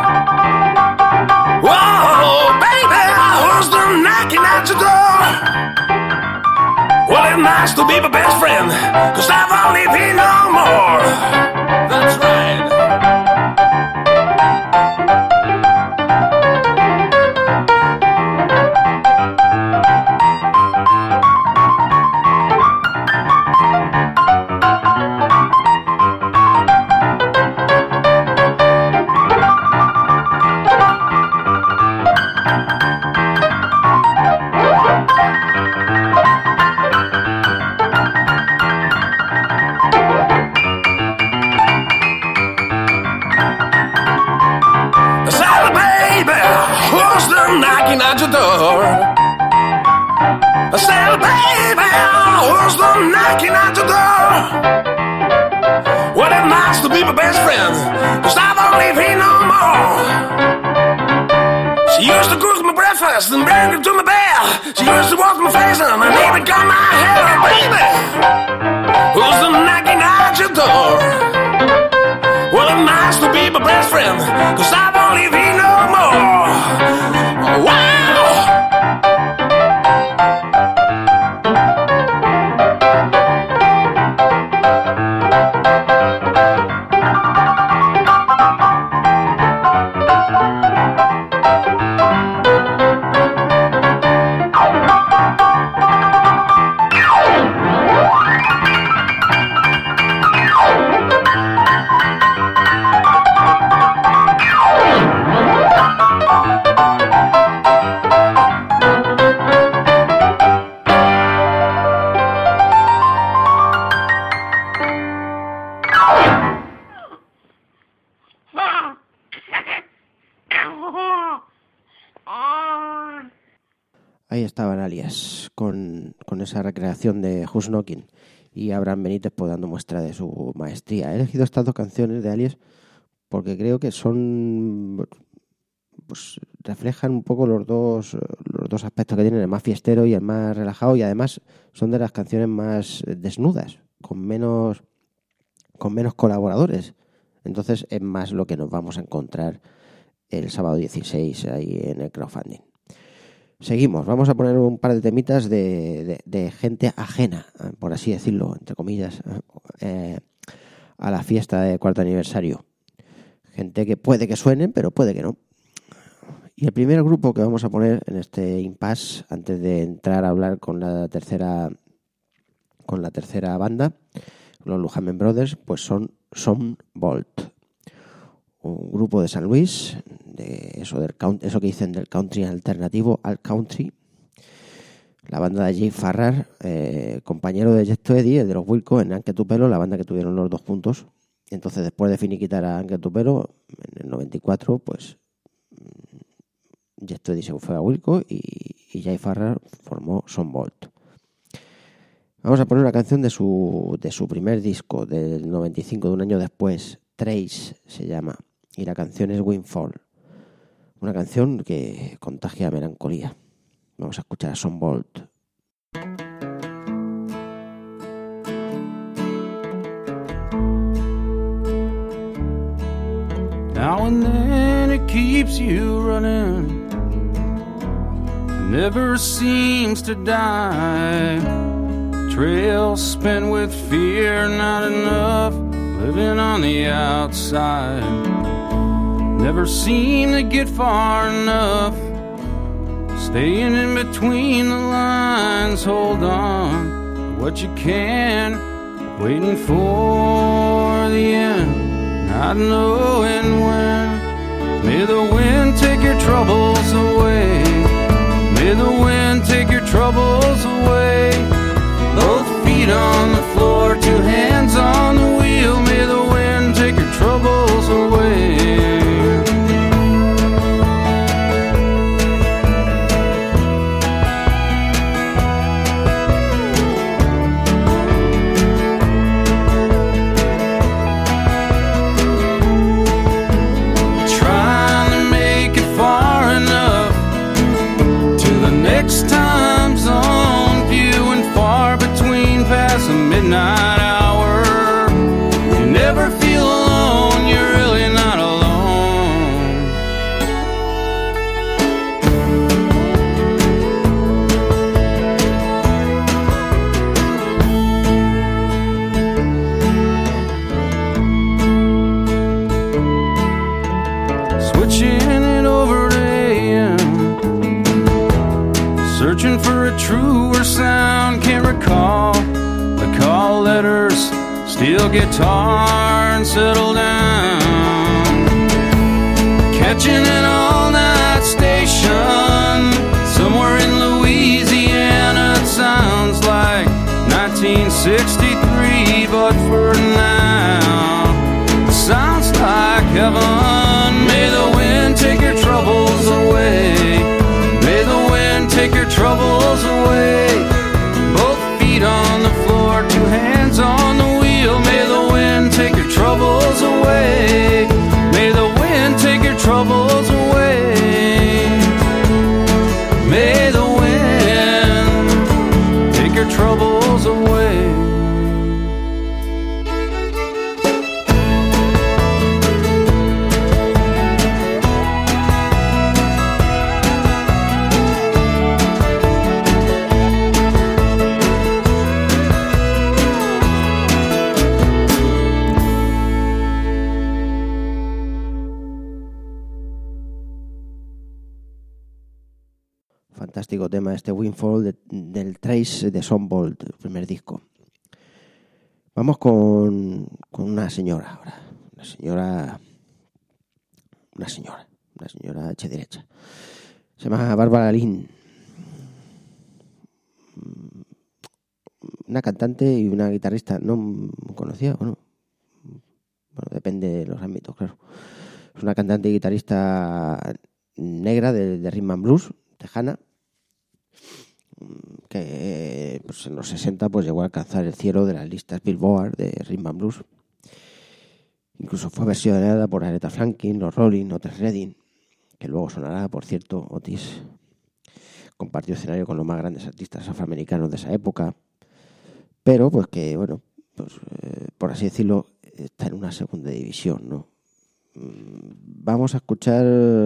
Whoa, baby, who's still knocking at your door? Well, it must be my best friend, 'cause I don't live here no more. That's right. I said, baby, who's still knocking at your door? I said, baby, who's still knocking at your door? Well, it must be my best friend, 'cause I don't live here no more. She used to cook my breakfast and bring it to my bed. She used to wash my face and even cut my hair. Baby, who's still knocking at your door? Well, it must be my best friend, 'cause I don't live here no more. Wow! Ahí estaban Alias con esa recreación de Who's Knocking y Abraham Benítez pues dando muestra de su maestría. He elegido estas dos canciones de Alias porque creo que son, pues reflejan un poco los dos aspectos que tienen, el más fiestero y el más relajado, y además son de las canciones más desnudas, con menos colaboradores. Entonces es más lo que nos vamos a encontrar el sábado 16 ahí en el crowdfunding. Seguimos, vamos a poner un par de temitas de gente ajena, por así decirlo, entre comillas, a la fiesta de cuarto aniversario. Gente que puede que suene, pero puede que no. Y el primer grupo que vamos a poner en este impasse, antes de entrar a hablar con la tercera banda, los Lujamen Brothers, pues son Son Volt, un grupo de San Luis, de eso que dicen del country alternativo al country. La banda de Jay Farrar, compañero de Yesto Eddie, el de los Wilco, en Anque tu Pelo, la banda que tuvieron los 2 puntos. Entonces, después de finiquitar a Anque tu Pelo, en el 94, pues Yesto Eddie se fue a Wilco y Jay Farrar formó Son Volt. Vamos a poner una canción de su primer disco, del 95, de un año después. Trace se llama, y la canción es Windfall. Una canción que contagia melancolía. Vamos a escuchar a Son Volt. now and then it keeps you running. Never seems to die. Trail spent with fear, not enough. Living on the outside. Never seem to get far enough. Staying in between the lines. Hold on to what you can. Waiting for the end, not knowing when. May the wind take your troubles away. May the wind take your troubles away. Both feet on the floor, two hands on the wheel. May the wind take your troubles away. Trying to make it far enough to the next time zone, few and far between past the midnight hour. You never feel alone, you're really not alone. Switching it over to AM, searching for a truer sound, can't recall the call letters, steel guitar and settle down. Catching an all-night station somewhere in Louisiana. It sounds like 1963, but for now it sounds like heaven. May the wind take your troubles away. May the wind take your troubles away. Both feet on the floor, two hands on the wheel. May the wind take your troubles away. May the wind take your troubles away. May the wind take your troubles away. Fantástico tema este Windfall del Trace de Sonbolt, el primer disco. Vamos con una señora ahora. Una señora hecha derecha. Se llama Bárbara Lynn. Una cantante y una guitarrista. ¿No conocía o no? Bueno, depende de los ámbitos, claro. Es una cantante y guitarrista negra de rhythm and blues, tejana, que pues en los 60 pues llegó a alcanzar el cielo de las listas Billboard de rhythm and blues. Incluso fue versionada por Aretha Franklin, los Rolling, Otis Redding, que luego sonará, por cierto. Otis compartió escenario con los más grandes artistas afroamericanos de esa época, pero pues que, bueno, pues por así decirlo, está en una segunda división, ¿no? Vamos a escuchar,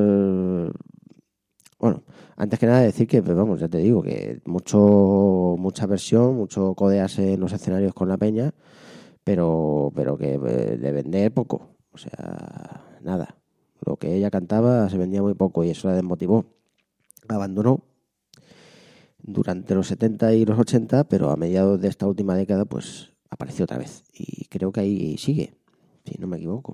bueno, antes que nada decir que, pues vamos, ya te digo que mucha versión, mucho codearse en los escenarios con la peña, pero que de vender poco, o sea, nada. Lo que ella cantaba se vendía muy poco y eso la desmotivó. Abandonó durante los 70 y los 80, pero a mediados de esta última década pues apareció otra vez y creo que ahí sigue, si no me equivoco.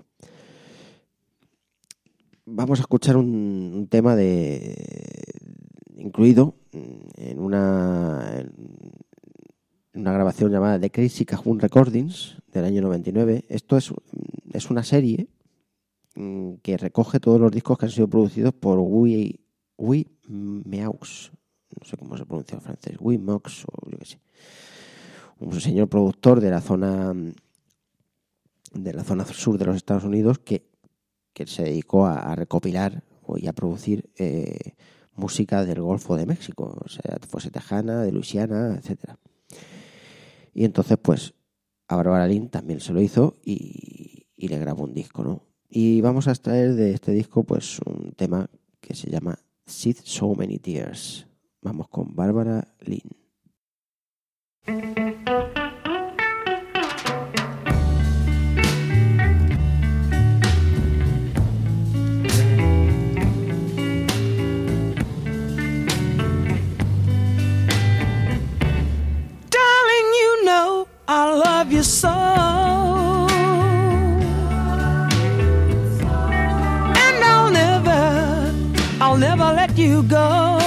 Vamos a escuchar un tema incluido en una grabación llamada The Crazy Cajun Recordings del año 99. Esto es una serie que recoge todos los discos que han sido producidos por Guy Meaux, no sé cómo se pronuncia en francés, Guy Meaux o yo qué sé, un señor productor de la zona sur de los Estados Unidos que se dedicó a recopilar y a producir música del Golfo de México, o sea, fuese tejana, de Luisiana, etcétera. Y entonces, pues, a Bárbara Lynn también se lo hizo y le grabó un disco, ¿no? Y vamos a extraer de este disco pues un tema que se llama Shed So Many Tears. Vamos con Barbara Lynn. Darling, you know I love you so. And I'll never let you go.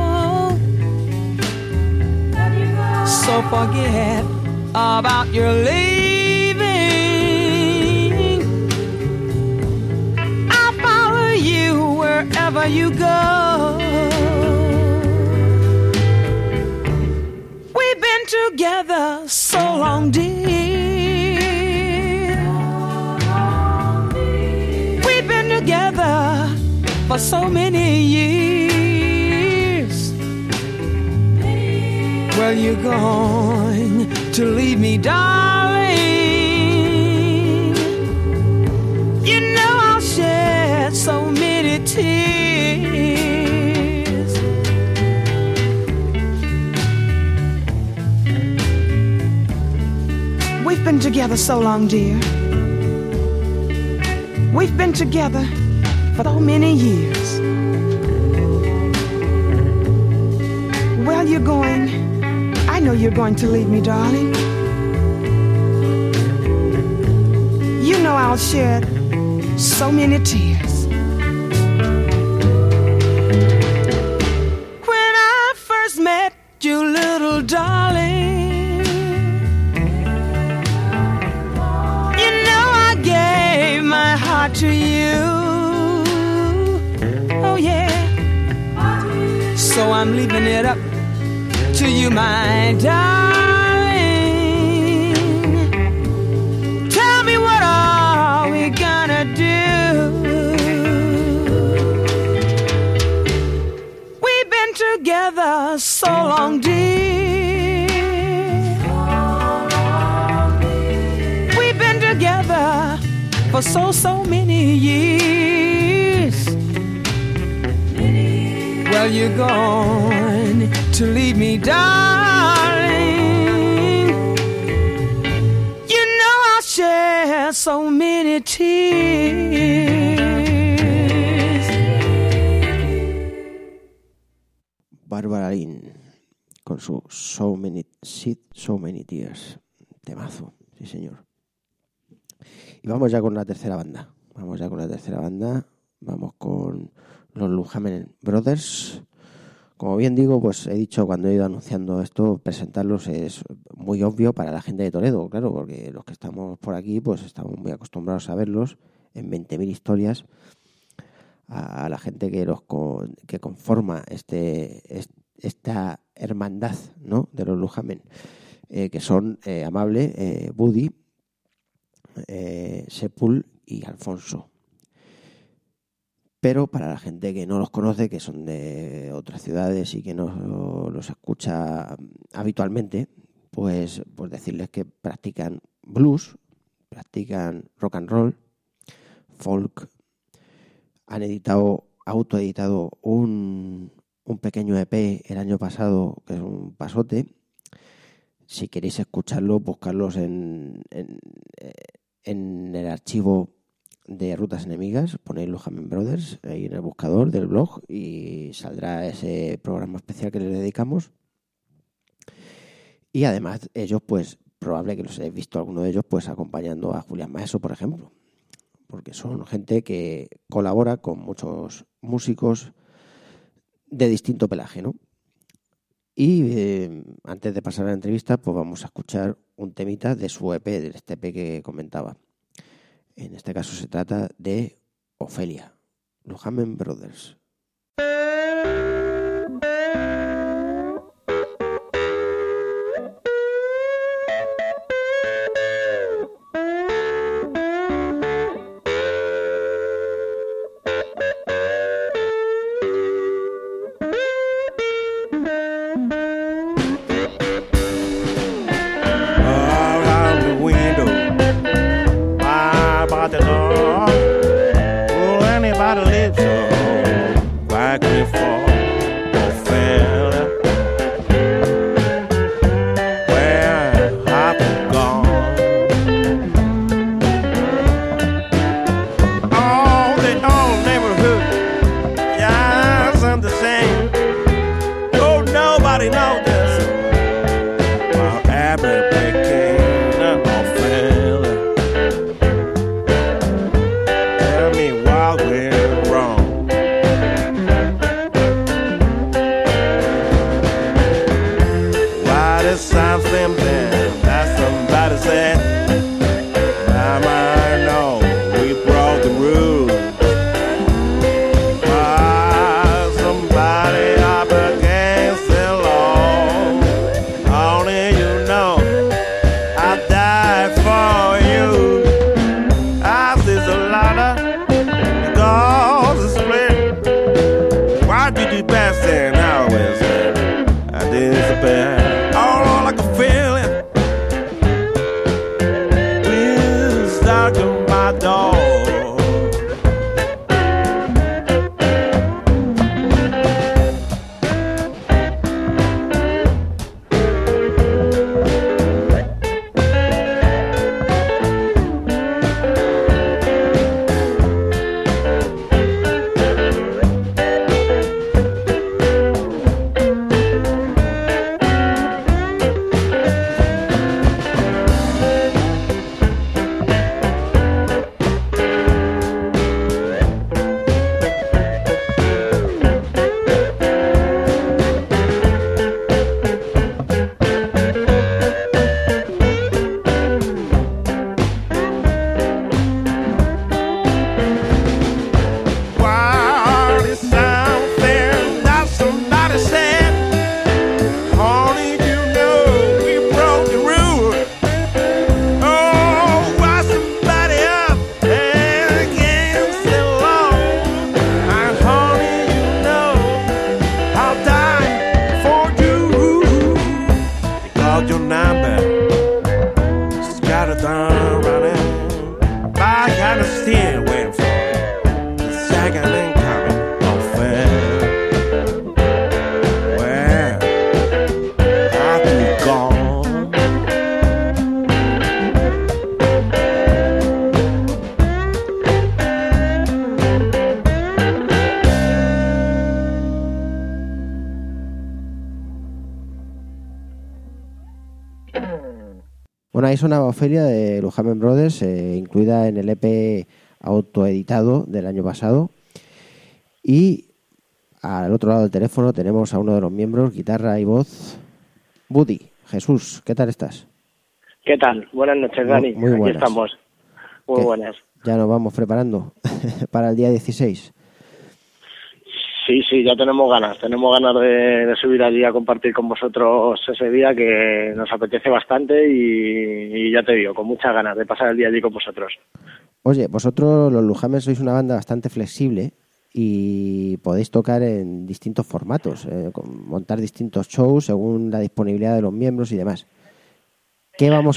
So forget about your leaving. I'll follow you wherever you go. We've been together so long, dear. We've been together for so many years. Well, you're going to leave me, darling. You know I'll shed so many tears. We've been together so long, dear. We've been together for so many years. Well, you're going, I know you're going to leave me, darling. You know I'll shed so many tears. When I first met you, little darling, you know I gave my heart to you. Oh yeah. So I'm leaving it up to you, my darling. Tell me, what are we gonna do? We've been together so long, dear. We've been together for so many years. Well, you're going to leave me, darling. You know I'll shed so many tears. Barbara Lynn con su Shed So Many Tears. Temazo, sí señor. Y vamos ya con la tercera banda. Vamos con los Lujamen Brothers. Como bien digo, pues he dicho cuando he ido anunciando esto, presentarlos es muy obvio para la gente de Toledo, claro, porque los que estamos por aquí pues estamos muy acostumbrados a verlos en 20.000 historias. A la gente que conforma esta hermandad, ¿no?, de los Lujamen, que son Amable, Buddy, Sepul y Alfonso. Pero para la gente que no los conoce, que son de otras ciudades y que no los escucha habitualmente, pues decirles que practican blues, practican rock and roll, folk. Han autoeditado un pequeño EP el año pasado, que es un pasote. Si queréis escucharlo, buscarlos en el archivo de Rutas Enemigas, ponéis los Lujamen Brothers ahí en el buscador del blog y saldrá ese programa especial que les dedicamos. Y además ellos, pues probable que los hayáis visto alguno de ellos pues acompañando a Julián Maeso, por ejemplo, porque son gente que colabora con muchos músicos de distinto pelaje, ¿no? Y antes de pasar a la entrevista, pues vamos a escuchar un temita de su EP, de este EP que comentaba. En este caso se trata de Ofelia, Lujamen Brothers. Around the window, by the door, knock on my door. Bueno, ahí sonaba Ofelia de los Hammer Brothers, incluida en el EP autoeditado del año pasado. Y al otro lado del teléfono tenemos a uno de los miembros, guitarra y voz, Buddy. Jesús, ¿qué tal estás? ¿Qué tal? Buenas noches, Dani. Muy buenas. Aquí estamos. Muy buenas. Ya nos vamos preparando para el día 16. Sí, ya tenemos ganas de subir allí a compartir con vosotros ese día, que nos apetece bastante y ya te digo, con muchas ganas de pasar el día allí con vosotros. Oye, vosotros los Lujames sois una banda bastante flexible y podéis tocar en distintos formatos, montar distintos shows según la disponibilidad de los miembros y demás. ¿Qué vamos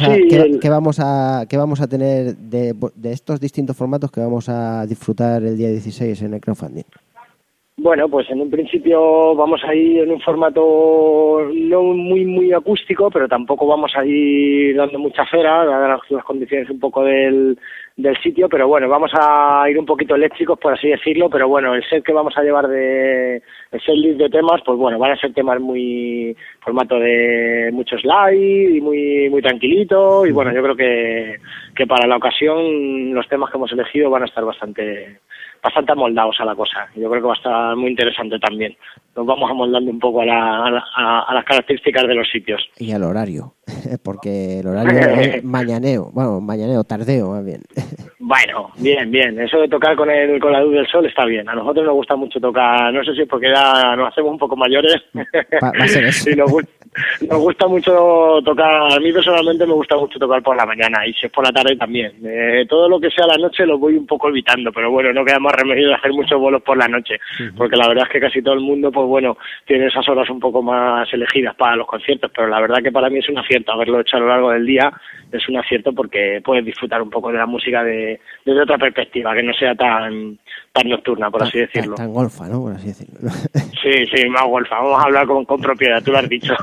a tener de estos distintos formatos que vamos a disfrutar el día 16 en el crowdfunding? Bueno, pues en un principio vamos a ir en un formato no muy acústico, pero tampoco vamos a ir dando mucha cera, dadas las condiciones un poco del sitio, pero bueno, vamos a ir un poquito eléctricos, por así decirlo, pero bueno, el set que vamos a llevar el set list de temas, pues bueno, van a ser temas muy formato de mucho slide y muy tranquilito, y bueno, yo creo que para la ocasión los temas que hemos elegido van a estar bastante amoldados a la cosa. Yo creo que va a estar muy interesante también. Nos vamos amoldando un poco a las características de los sitios. Y al horario, porque el horario es mañaneo, tardeo más bien. Bueno, bien. Eso de tocar con la luz del sol está bien. A nosotros nos gusta mucho tocar, no sé si es porque ya nos hacemos un poco mayores. Va a ser eso. Y nos gusta mucho tocar, a mí personalmente me gusta mucho tocar por la mañana, y si es por la tarde también. Todo lo que sea la noche lo voy un poco evitando, pero bueno, no queda más remedio de hacer muchos bolos por la noche, porque la verdad es que casi todo el mundo, pues bueno, tiene esas horas un poco más elegidas para los conciertos, pero la verdad que para mí es un acierto haberlo hecho a lo largo del día, es un acierto porque puedes disfrutar un poco de la música desde otra perspectiva, que no sea tan nocturna, por así decirlo. Tan golfa, ¿no? Por así decirlo. Sí, más golfa. Vamos a hablar con propiedad, tú lo has dicho.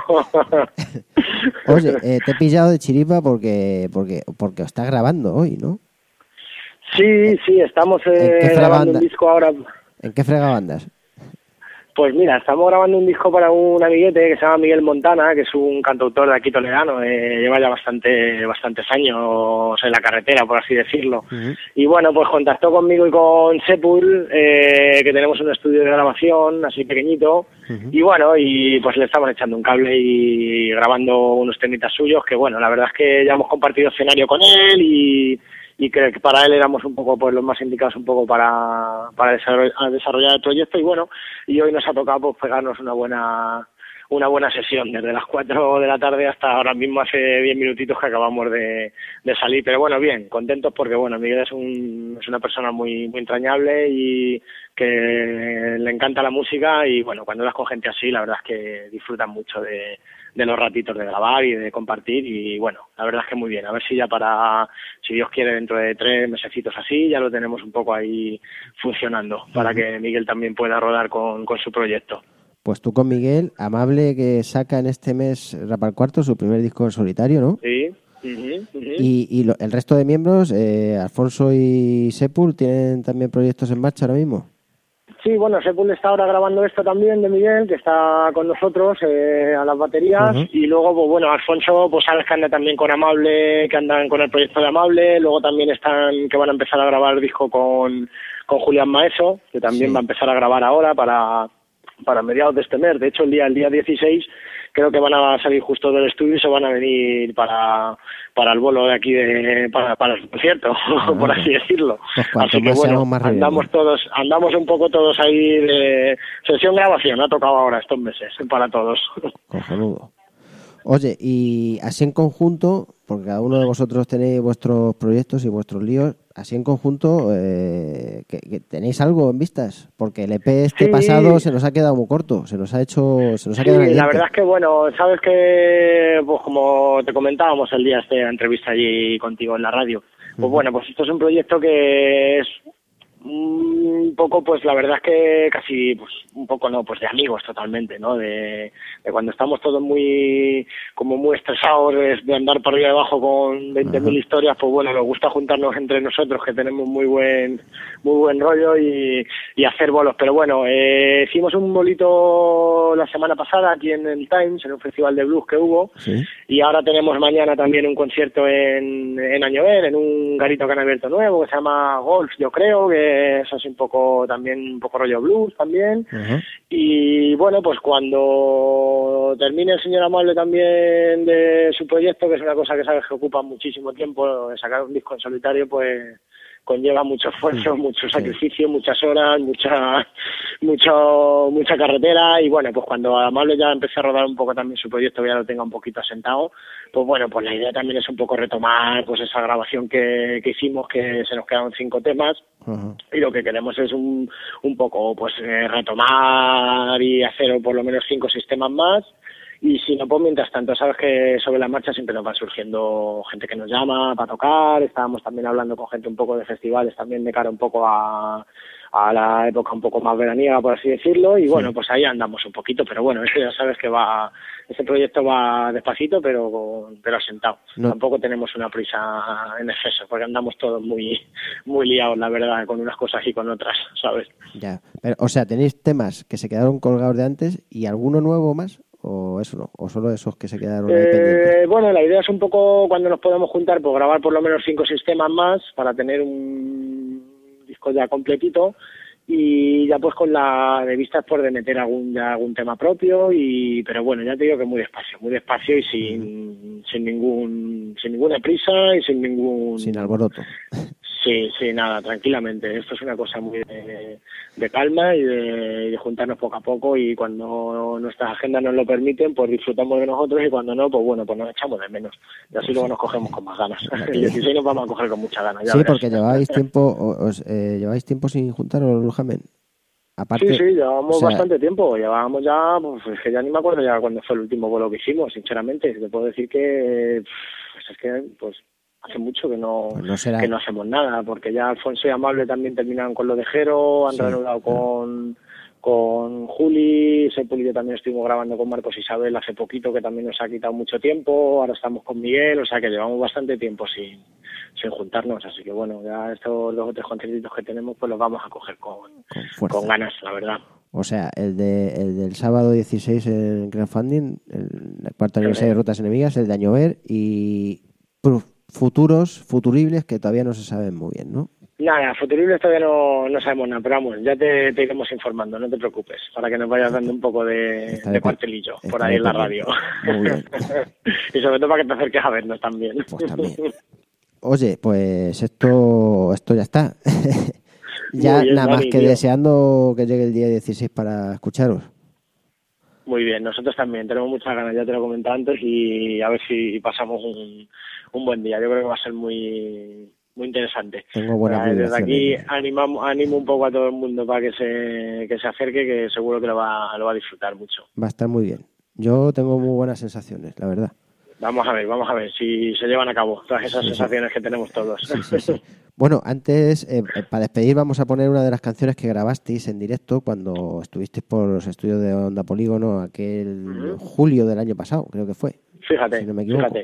Oye, te he pillado de chiripa porque estás grabando hoy, ¿no? Sí, estamos grabando un disco ahora. ¿En qué fregabandas? Pues mira, estamos grabando un disco para un amiguete que se llama Miguel Montana, que es un cantautor de aquí toledano, lleva ya bastantes años en la carretera, por así decirlo. Y bueno, pues contactó conmigo y con Sepul, que tenemos un estudio de grabación así pequeñito, y bueno, y pues le estamos echando un cable y grabando unos temitas suyos, que bueno, la verdad es que ya hemos compartido escenario con él y creo que para él éramos un poco pues los más indicados un poco para desarrollar el proyecto, y bueno, y hoy nos ha tocado pues pegarnos una buena sesión desde las 4 de la tarde hasta ahora mismo, hace 10 minutitos que acabamos de salir, pero bueno, bien, contentos porque bueno, Miguel es una persona muy entrañable y que le encanta la música, y bueno, cuando hablas con gente así la verdad es que disfrutan mucho de los ratitos de grabar y de compartir, y bueno, la verdad es que muy bien. A ver si ya si Dios quiere, dentro de 3 mesecitos así, ya lo tenemos un poco ahí funcionando, para que Miguel también pueda rodar con su proyecto. Pues tú con Miguel, Amable, que saca en este mes Rap al Cuarto, su primer disco en solitario, ¿no? Sí. Y el resto de miembros, Alfonso y Sepul, ¿tienen también proyectos en marcha ahora mismo? Sí, bueno, Sepul está ahora grabando esto también de Miguel, que está con nosotros a las baterías, y luego, pues bueno, Alfonso, pues sabes que anda también con Amable, que andan con el proyecto de Amable, luego también están, que van a empezar a grabar el disco con Julián Maeso, que también va a empezar a grabar ahora para mediados de este mes. De hecho, el día 16 creo que van a salir justo del estudio y se van a venir para el bolo de aquí, para el concierto, por así decirlo. Pues así que bueno, andamos un poco todos ahí de sesión grabación, ha tocado ahora estos meses para todos. Cojonudo. Oye, y así en conjunto, porque cada uno de vosotros tenéis vuestros proyectos y vuestros líos, así en conjunto, que ¿tenéis algo en vistas? Porque el EP pasado se nos ha quedado muy corto, se nos ha quedado en la verdad es que bueno, sabes que, pues como te comentábamos el día de la entrevista allí contigo en la radio, pues bueno, pues esto es un proyecto que es un poco, pues la verdad es que casi, pues un poco no, pues de amigos totalmente, ¿no? De cuando estamos todos muy estresados de andar para arriba y abajo con 20.000 historias, pues bueno, nos gusta juntarnos entre nosotros, que tenemos muy buen rollo y hacer bolos. Pero bueno, hicimos un bolito la semana pasada aquí en el Times, en un festival de blues que hubo, y ahora tenemos mañana también un concierto en Añover, en un garito que han abierto nuevo, que se llama Golf, yo creo, que eso es un poco rollo blues también. Y bueno, pues cuando termine el señor Amable también de su proyecto, que es una cosa que sabes que ocupa muchísimo tiempo, sacar un disco en solitario, pues conlleva mucho esfuerzo, mucho sacrificio, muchas horas, mucha carretera. Y bueno, pues cuando Amable ya empecé a rodar un poco también su proyecto, ya lo tenga un poquito asentado, pues bueno, pues la idea también es un poco retomar pues esa grabación que hicimos, que se nos quedaron 5 temas. Y lo que queremos es un poco pues retomar y hacer por lo menos 5 sistemas más. Y si no, pues mientras tanto, sabes que sobre la marcha siempre nos va surgiendo gente que nos llama para tocar. Estábamos también hablando con gente un poco de festivales también de cara un poco a la época un poco más veraniega, por así decirlo. Y bueno, pues ahí andamos un poquito. Pero bueno, ya sabes que ese proyecto va despacito, pero asentado. No. Tampoco tenemos una prisa en exceso, porque andamos todos muy liados, la verdad, con unas cosas y con otras, ¿sabes? Ya. Pero, o sea, ¿tenéis temas que se quedaron colgados de antes y alguno nuevo más? ¿O eso no? ¿O solo esos que se quedaron ahí pendientes? Bueno, la idea es un poco, cuando nos podamos juntar, pues grabar por lo menos 5 sistemas más para tener un disco ya completito, y ya pues con la de vistas por de meter algún tema propio, pero bueno, ya te digo que muy despacio y sin ninguna prisa y sin alboroto. Sí, nada, tranquilamente. Esto es una cosa muy de calma y de juntarnos poco a poco, y cuando nuestras agendas nos lo permiten, pues disfrutamos de nosotros, y cuando no, pues bueno, pues nos echamos de menos. Y así luego nos cogemos con más ganas. El 16 nos vamos a coger con mucha ganas. Sí, verás. Porque lleváis tiempo sin juntaros, Lujamen. Aparte, sí, llevamos bastante tiempo. Llevábamos ya, pues es que ya ni me acuerdo ya cuándo fue el último vuelo que hicimos, sinceramente. Te puedo decir que pues es que hace mucho que no hacemos nada, porque ya Alfonso y Amable también terminaron con lo de Jero, han reanudado con Juli, Sepul y yo también estuvimos grabando con Marcos Isabel hace poquito, que también nos ha quitado mucho tiempo. Ahora estamos con Miguel, o sea que llevamos bastante tiempo sin juntarnos, así que bueno, ya estos 2 o 3 conciertitos que tenemos pues los vamos a coger con ganas, la verdad. O sea, el del sábado 16 en crowdfunding, el 4º aniversario de Rutas Enemigas, el de Añover, y futuribles que todavía no se saben muy bien, ¿no? Nada, futuribles todavía no sabemos nada, pero vamos, ya te iremos informando, no te preocupes, para que nos vayas dando un poco de cuartelillo por ahí en la radio. Muy bien. Y sobre todo para que te acerques a vernos también. Pues también. Oye, pues esto ya está. Ya bien, nada más que tío, deseando que llegue el día 16 para escucharos. Muy bien, nosotros también tenemos muchas ganas, ya te lo comenté antes, y a ver si pasamos un buen día. Yo creo que va a ser muy interesante. Tengo buena desde aquí animo un poco a todo el mundo para que se acerque, que seguro que lo va a disfrutar mucho. Va a estar muy bien. Yo tengo muy buenas sensaciones, la verdad. Vamos a ver si se llevan a cabo todas esas sensaciones que tenemos todos. Sí. Bueno, antes, para despedir, vamos a poner una de las canciones que grabasteis en directo cuando estuvisteis por los estudios de Onda Polígono aquel julio del año pasado, creo que fue. Fíjate, si no me equivoco.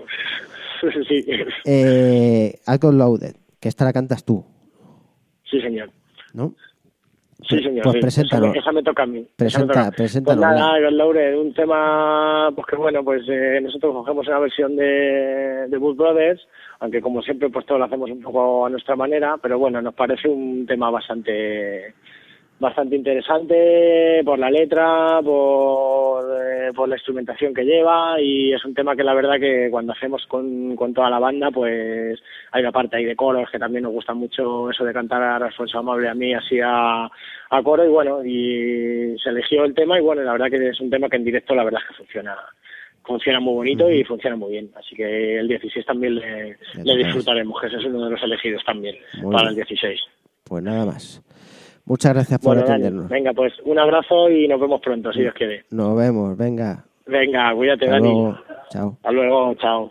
Sí. Alcohol Loaded, que esta la cantas tú. Sí, señor. ¿No? Sí, señor. Pues sí. preséntalo. Esa me toca a mí. Preséntalo. Pues nada, Laure, un tema, pues que bueno, pues nosotros cogemos una versión de Blues Brothers, aunque como siempre pues todo lo hacemos un poco a nuestra manera, pero bueno, nos parece un tema bastante interesante por la letra, por la instrumentación que lleva, y es un tema que la verdad que cuando hacemos con toda la banda pues hay una parte ahí de coros que también nos gusta mucho, eso de cantar a Alfonso Amable a mí así a coro, y bueno, y se eligió el tema y bueno, la verdad que es un tema que en directo la verdad es que funciona muy bonito y funciona muy bien, así que el 16 también le disfrutaremos, que ese es uno de los elegidos también para el 16. Pues nada más. Muchas gracias por atendernos. Venga, pues un abrazo y nos vemos pronto, si Dios quiere. Nos vemos, venga. Venga, cuídate, Hasta Dani. luego. Chao. Hasta luego, chao.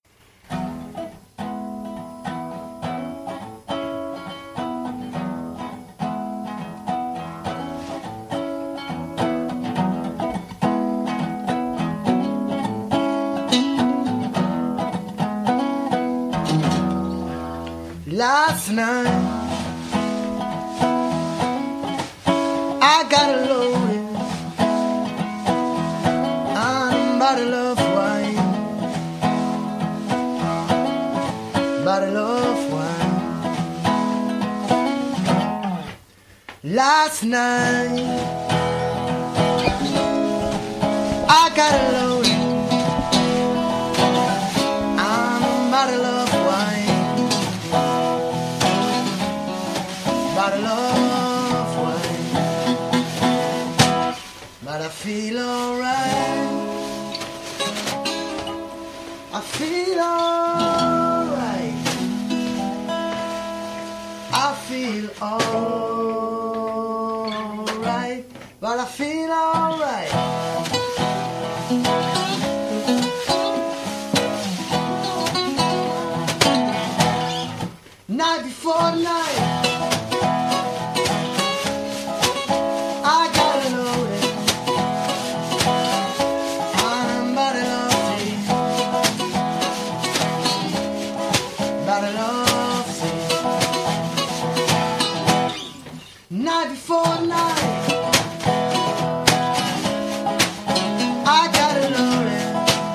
Last night I got loaded on a bottle of wine, bottle of wine. Last night I got loaded on a bottle of wine, bottle of wine. But I feel alright, I feel alright, I feel alright, but I feel alright. Night before night I got loaded on a bottle of tea, bottle of tea. Night before night I got loaded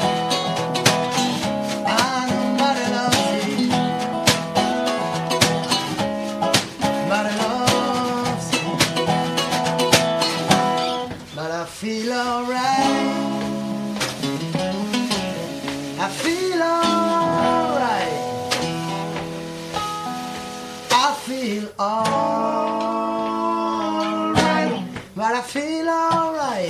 on a bottle of tea, bottle of tea. But I feel alright, I feel alright, I feel alright, but I feel alright.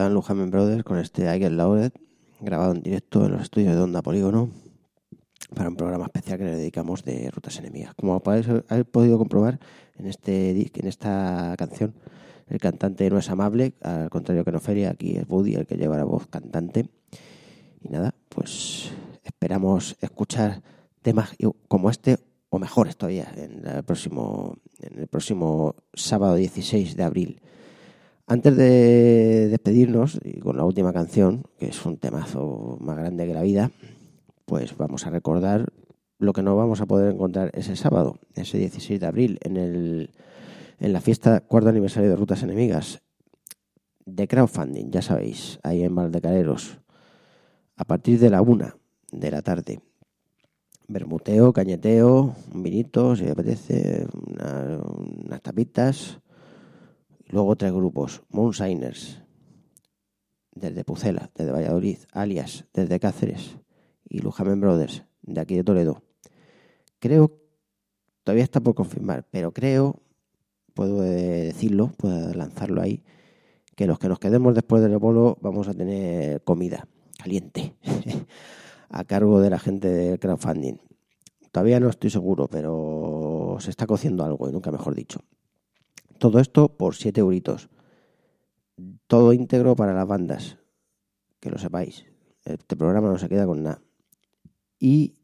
San Lujamen Brothers con este I Get Loaded, grabado en directo en los estudios de Onda Polígono para un programa especial que le dedicamos de Rutas Enemigas. Como podéis haber podido comprobar en esta canción, el cantante no es amable, al contrario que en Ofelia, aquí es Buddy el que lleva la voz cantante. Y nada, pues esperamos escuchar temas como este o mejores todavía en el próximo sábado 16 de abril. Antes de despedirnos y con la última canción, que es un temazo más grande que la vida, pues vamos a recordar lo que no vamos a poder encontrar ese sábado, ese 16 de abril, en la fiesta cuarto aniversario de Rutas Enemigas de crowdfunding, ya sabéis, ahí en Valdecareros, a partir de la 1 de la tarde. Bermuteo, cañeteo, un vinito, si apetece, unas tapitas. Luego 3 grupos: Moonshiners desde Pucela, desde Valladolid, Alias desde Cáceres y Lujamen Brothers de aquí de Toledo. Creo, todavía está por confirmar, pero creo, puedo decirlo, puedo lanzarlo ahí, que los que nos quedemos después del bolo vamos a tener comida caliente a cargo de la gente de crowdfunding. Todavía no estoy seguro, pero se está cociendo algo, y nunca mejor dicho. Todo esto por 7 euritos. Todo íntegro para las bandas, que lo sepáis. Este programa no se queda con nada. Y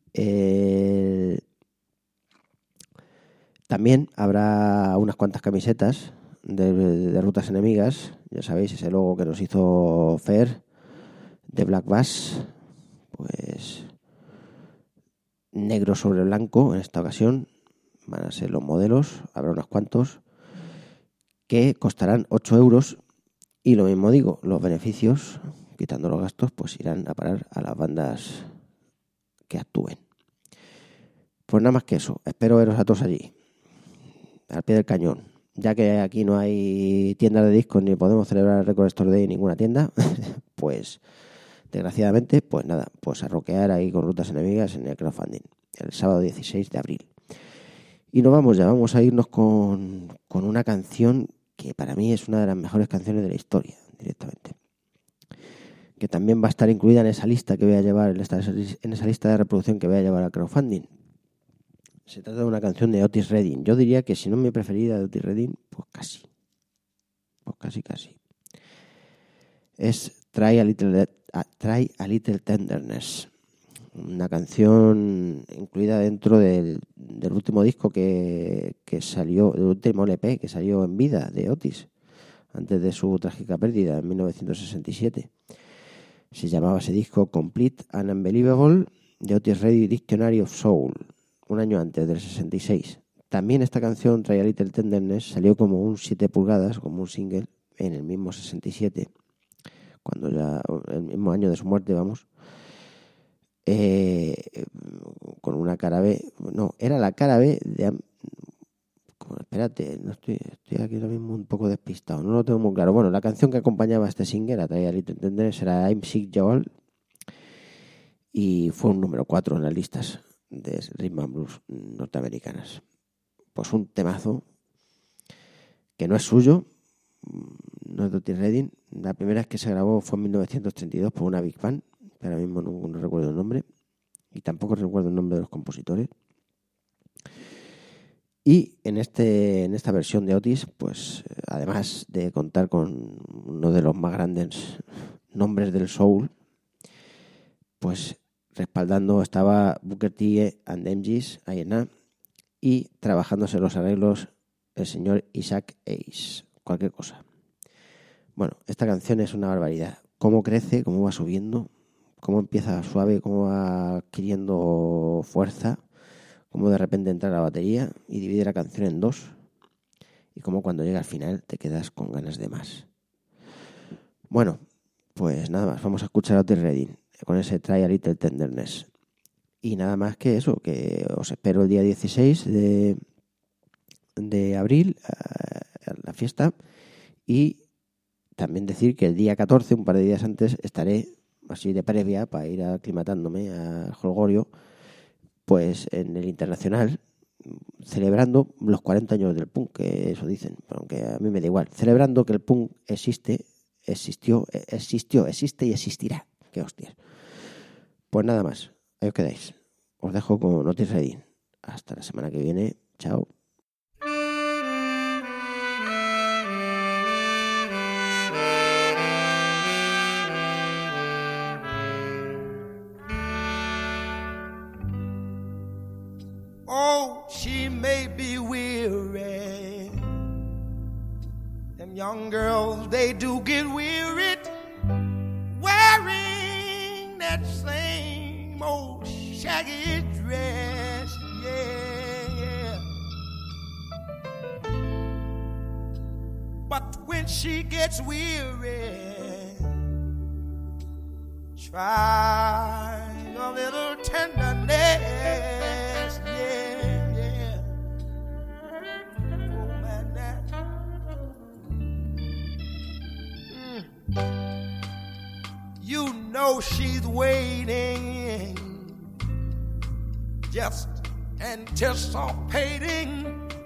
también habrá unas cuantas camisetas de Rutas Enemigas. Ya sabéis, ese logo que nos hizo Fer de Black Bass, pues negro sobre blanco en esta ocasión. Van a ser los modelos, habrá unos cuantos que costarán 8 euros. Y lo mismo digo, los beneficios, quitando los gastos, pues irán a parar a las bandas que actúen. Pues nada más que eso, espero veros a todos allí, al pie del cañón. Ya que aquí no hay tiendas de discos ni podemos celebrar el Record Store Day en ninguna tienda, pues desgraciadamente, pues nada, pues a rockear ahí con Rutas Enemigas en el crowdfunding, el sábado 16 de abril. Y nos vamos ya, vamos a irnos con una canción que para mí es una de las mejores canciones de la historia, directamente. Que también va a estar incluida en esa lista que voy a llevar, en esa lista de reproducción que voy a llevar al crowdfunding. Se trata de una canción de Otis Redding. Yo diría que si no es mi preferida de Otis Redding, pues casi. Pues casi. Es Try a Little Tenderness. Una canción incluida dentro del último disco que salió, el último LP que salió en vida de Otis, antes de su trágica pérdida en 1967. Se llamaba ese disco Complete and Unbelievable, de Otis Redding Dictionary of Soul, un año antes, del 66. También esta canción, Try a Little Tenderness, salió como un 7 pulgadas, como un single, en el mismo 67, cuando ya, el mismo año de su muerte, vamos. Con una cara B, no, era la cara B de... Espérate, no estoy aquí ahora mismo un poco despistado, no lo tengo muy claro. Bueno, la canción que acompañaba a este single, a Try a Little Tenderness, era I'm Sick Joel, y fue un número 4 en las listas de Rhythm and Blues norteamericanas. Pues un temazo que no es suyo, no es de Otis Redding. La primera vez que se grabó fue en 1932 por una Big Band, pero ahora mismo no recuerdo el nombre, y tampoco recuerdo el nombre de los compositores. Y en esta versión de Otis, pues además de contar con uno de los más grandes nombres del soul, pues respaldando estaba Booker T and the MGs, A&R, y trabajándose los arreglos el señor Isaac Hayes, cualquier cosa. Bueno, esta canción es una barbaridad. Cómo crece, cómo va subiendo, cómo empieza suave, cómo va adquiriendo fuerza, cómo de repente entra la batería y divide la canción en 2, y cómo cuando llega al final te quedas con ganas de más. Bueno, pues nada más, vamos a escuchar a Otis Redding con ese Try a Little Tenderness. Y nada más que eso, que os espero el día 16 de abril a la fiesta, y también decir que el día 14, un par de días antes, estaré así de previa para ir aclimatándome a Holgorio, pues en el Internacional, celebrando los 40 años del punk, que eso dicen, aunque a mí me da igual, celebrando que el punk existe existió, existe y existirá. Qué hostias. Pues nada más, ahí os quedáis. Os dejo con Otis Redding. Hasta la semana que viene. Chao. Oh, she may be weary. Them young girls, they do get wearied wearing that same old shaggy dress. Yeah, yeah. But when she gets weary, try a little tenderness. Yeah, yeah. Oh, man, that. You know she's waiting, just anticipating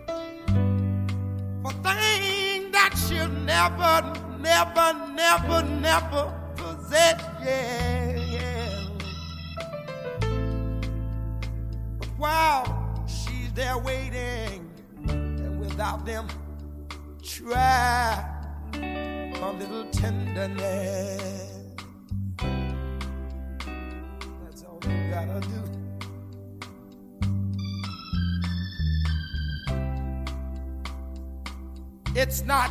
for things that she'll never possess. Yeah, yeah. But while she's there waiting, and without them, try a little tenderness. That's all you gotta do. It's not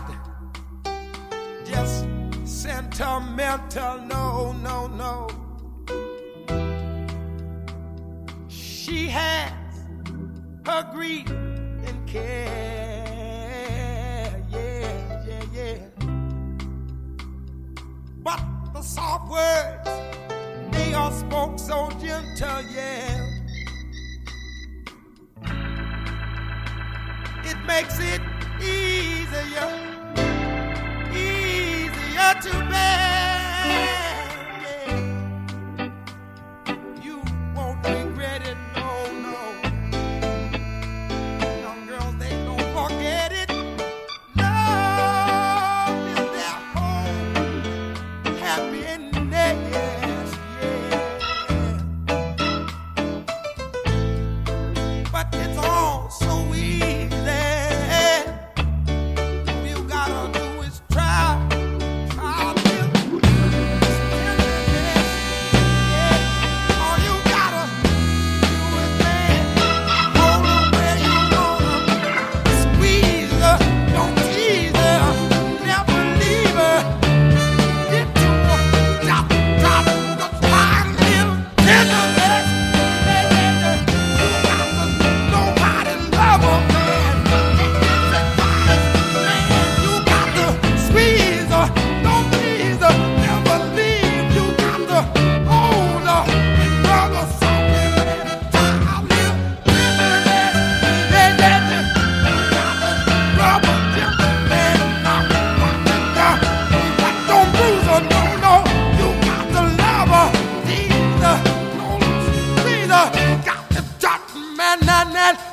just sentimental, no, no, no. She has her grief and care, yeah, yeah, yeah. But the soft words, they are spoke so gentle, yeah. It makes it easier to bear, yeah. You won't regret it, no, no. Young girls, they don't forget it. Love is their home, happiness, yeah. But it's all so easy. Got to man,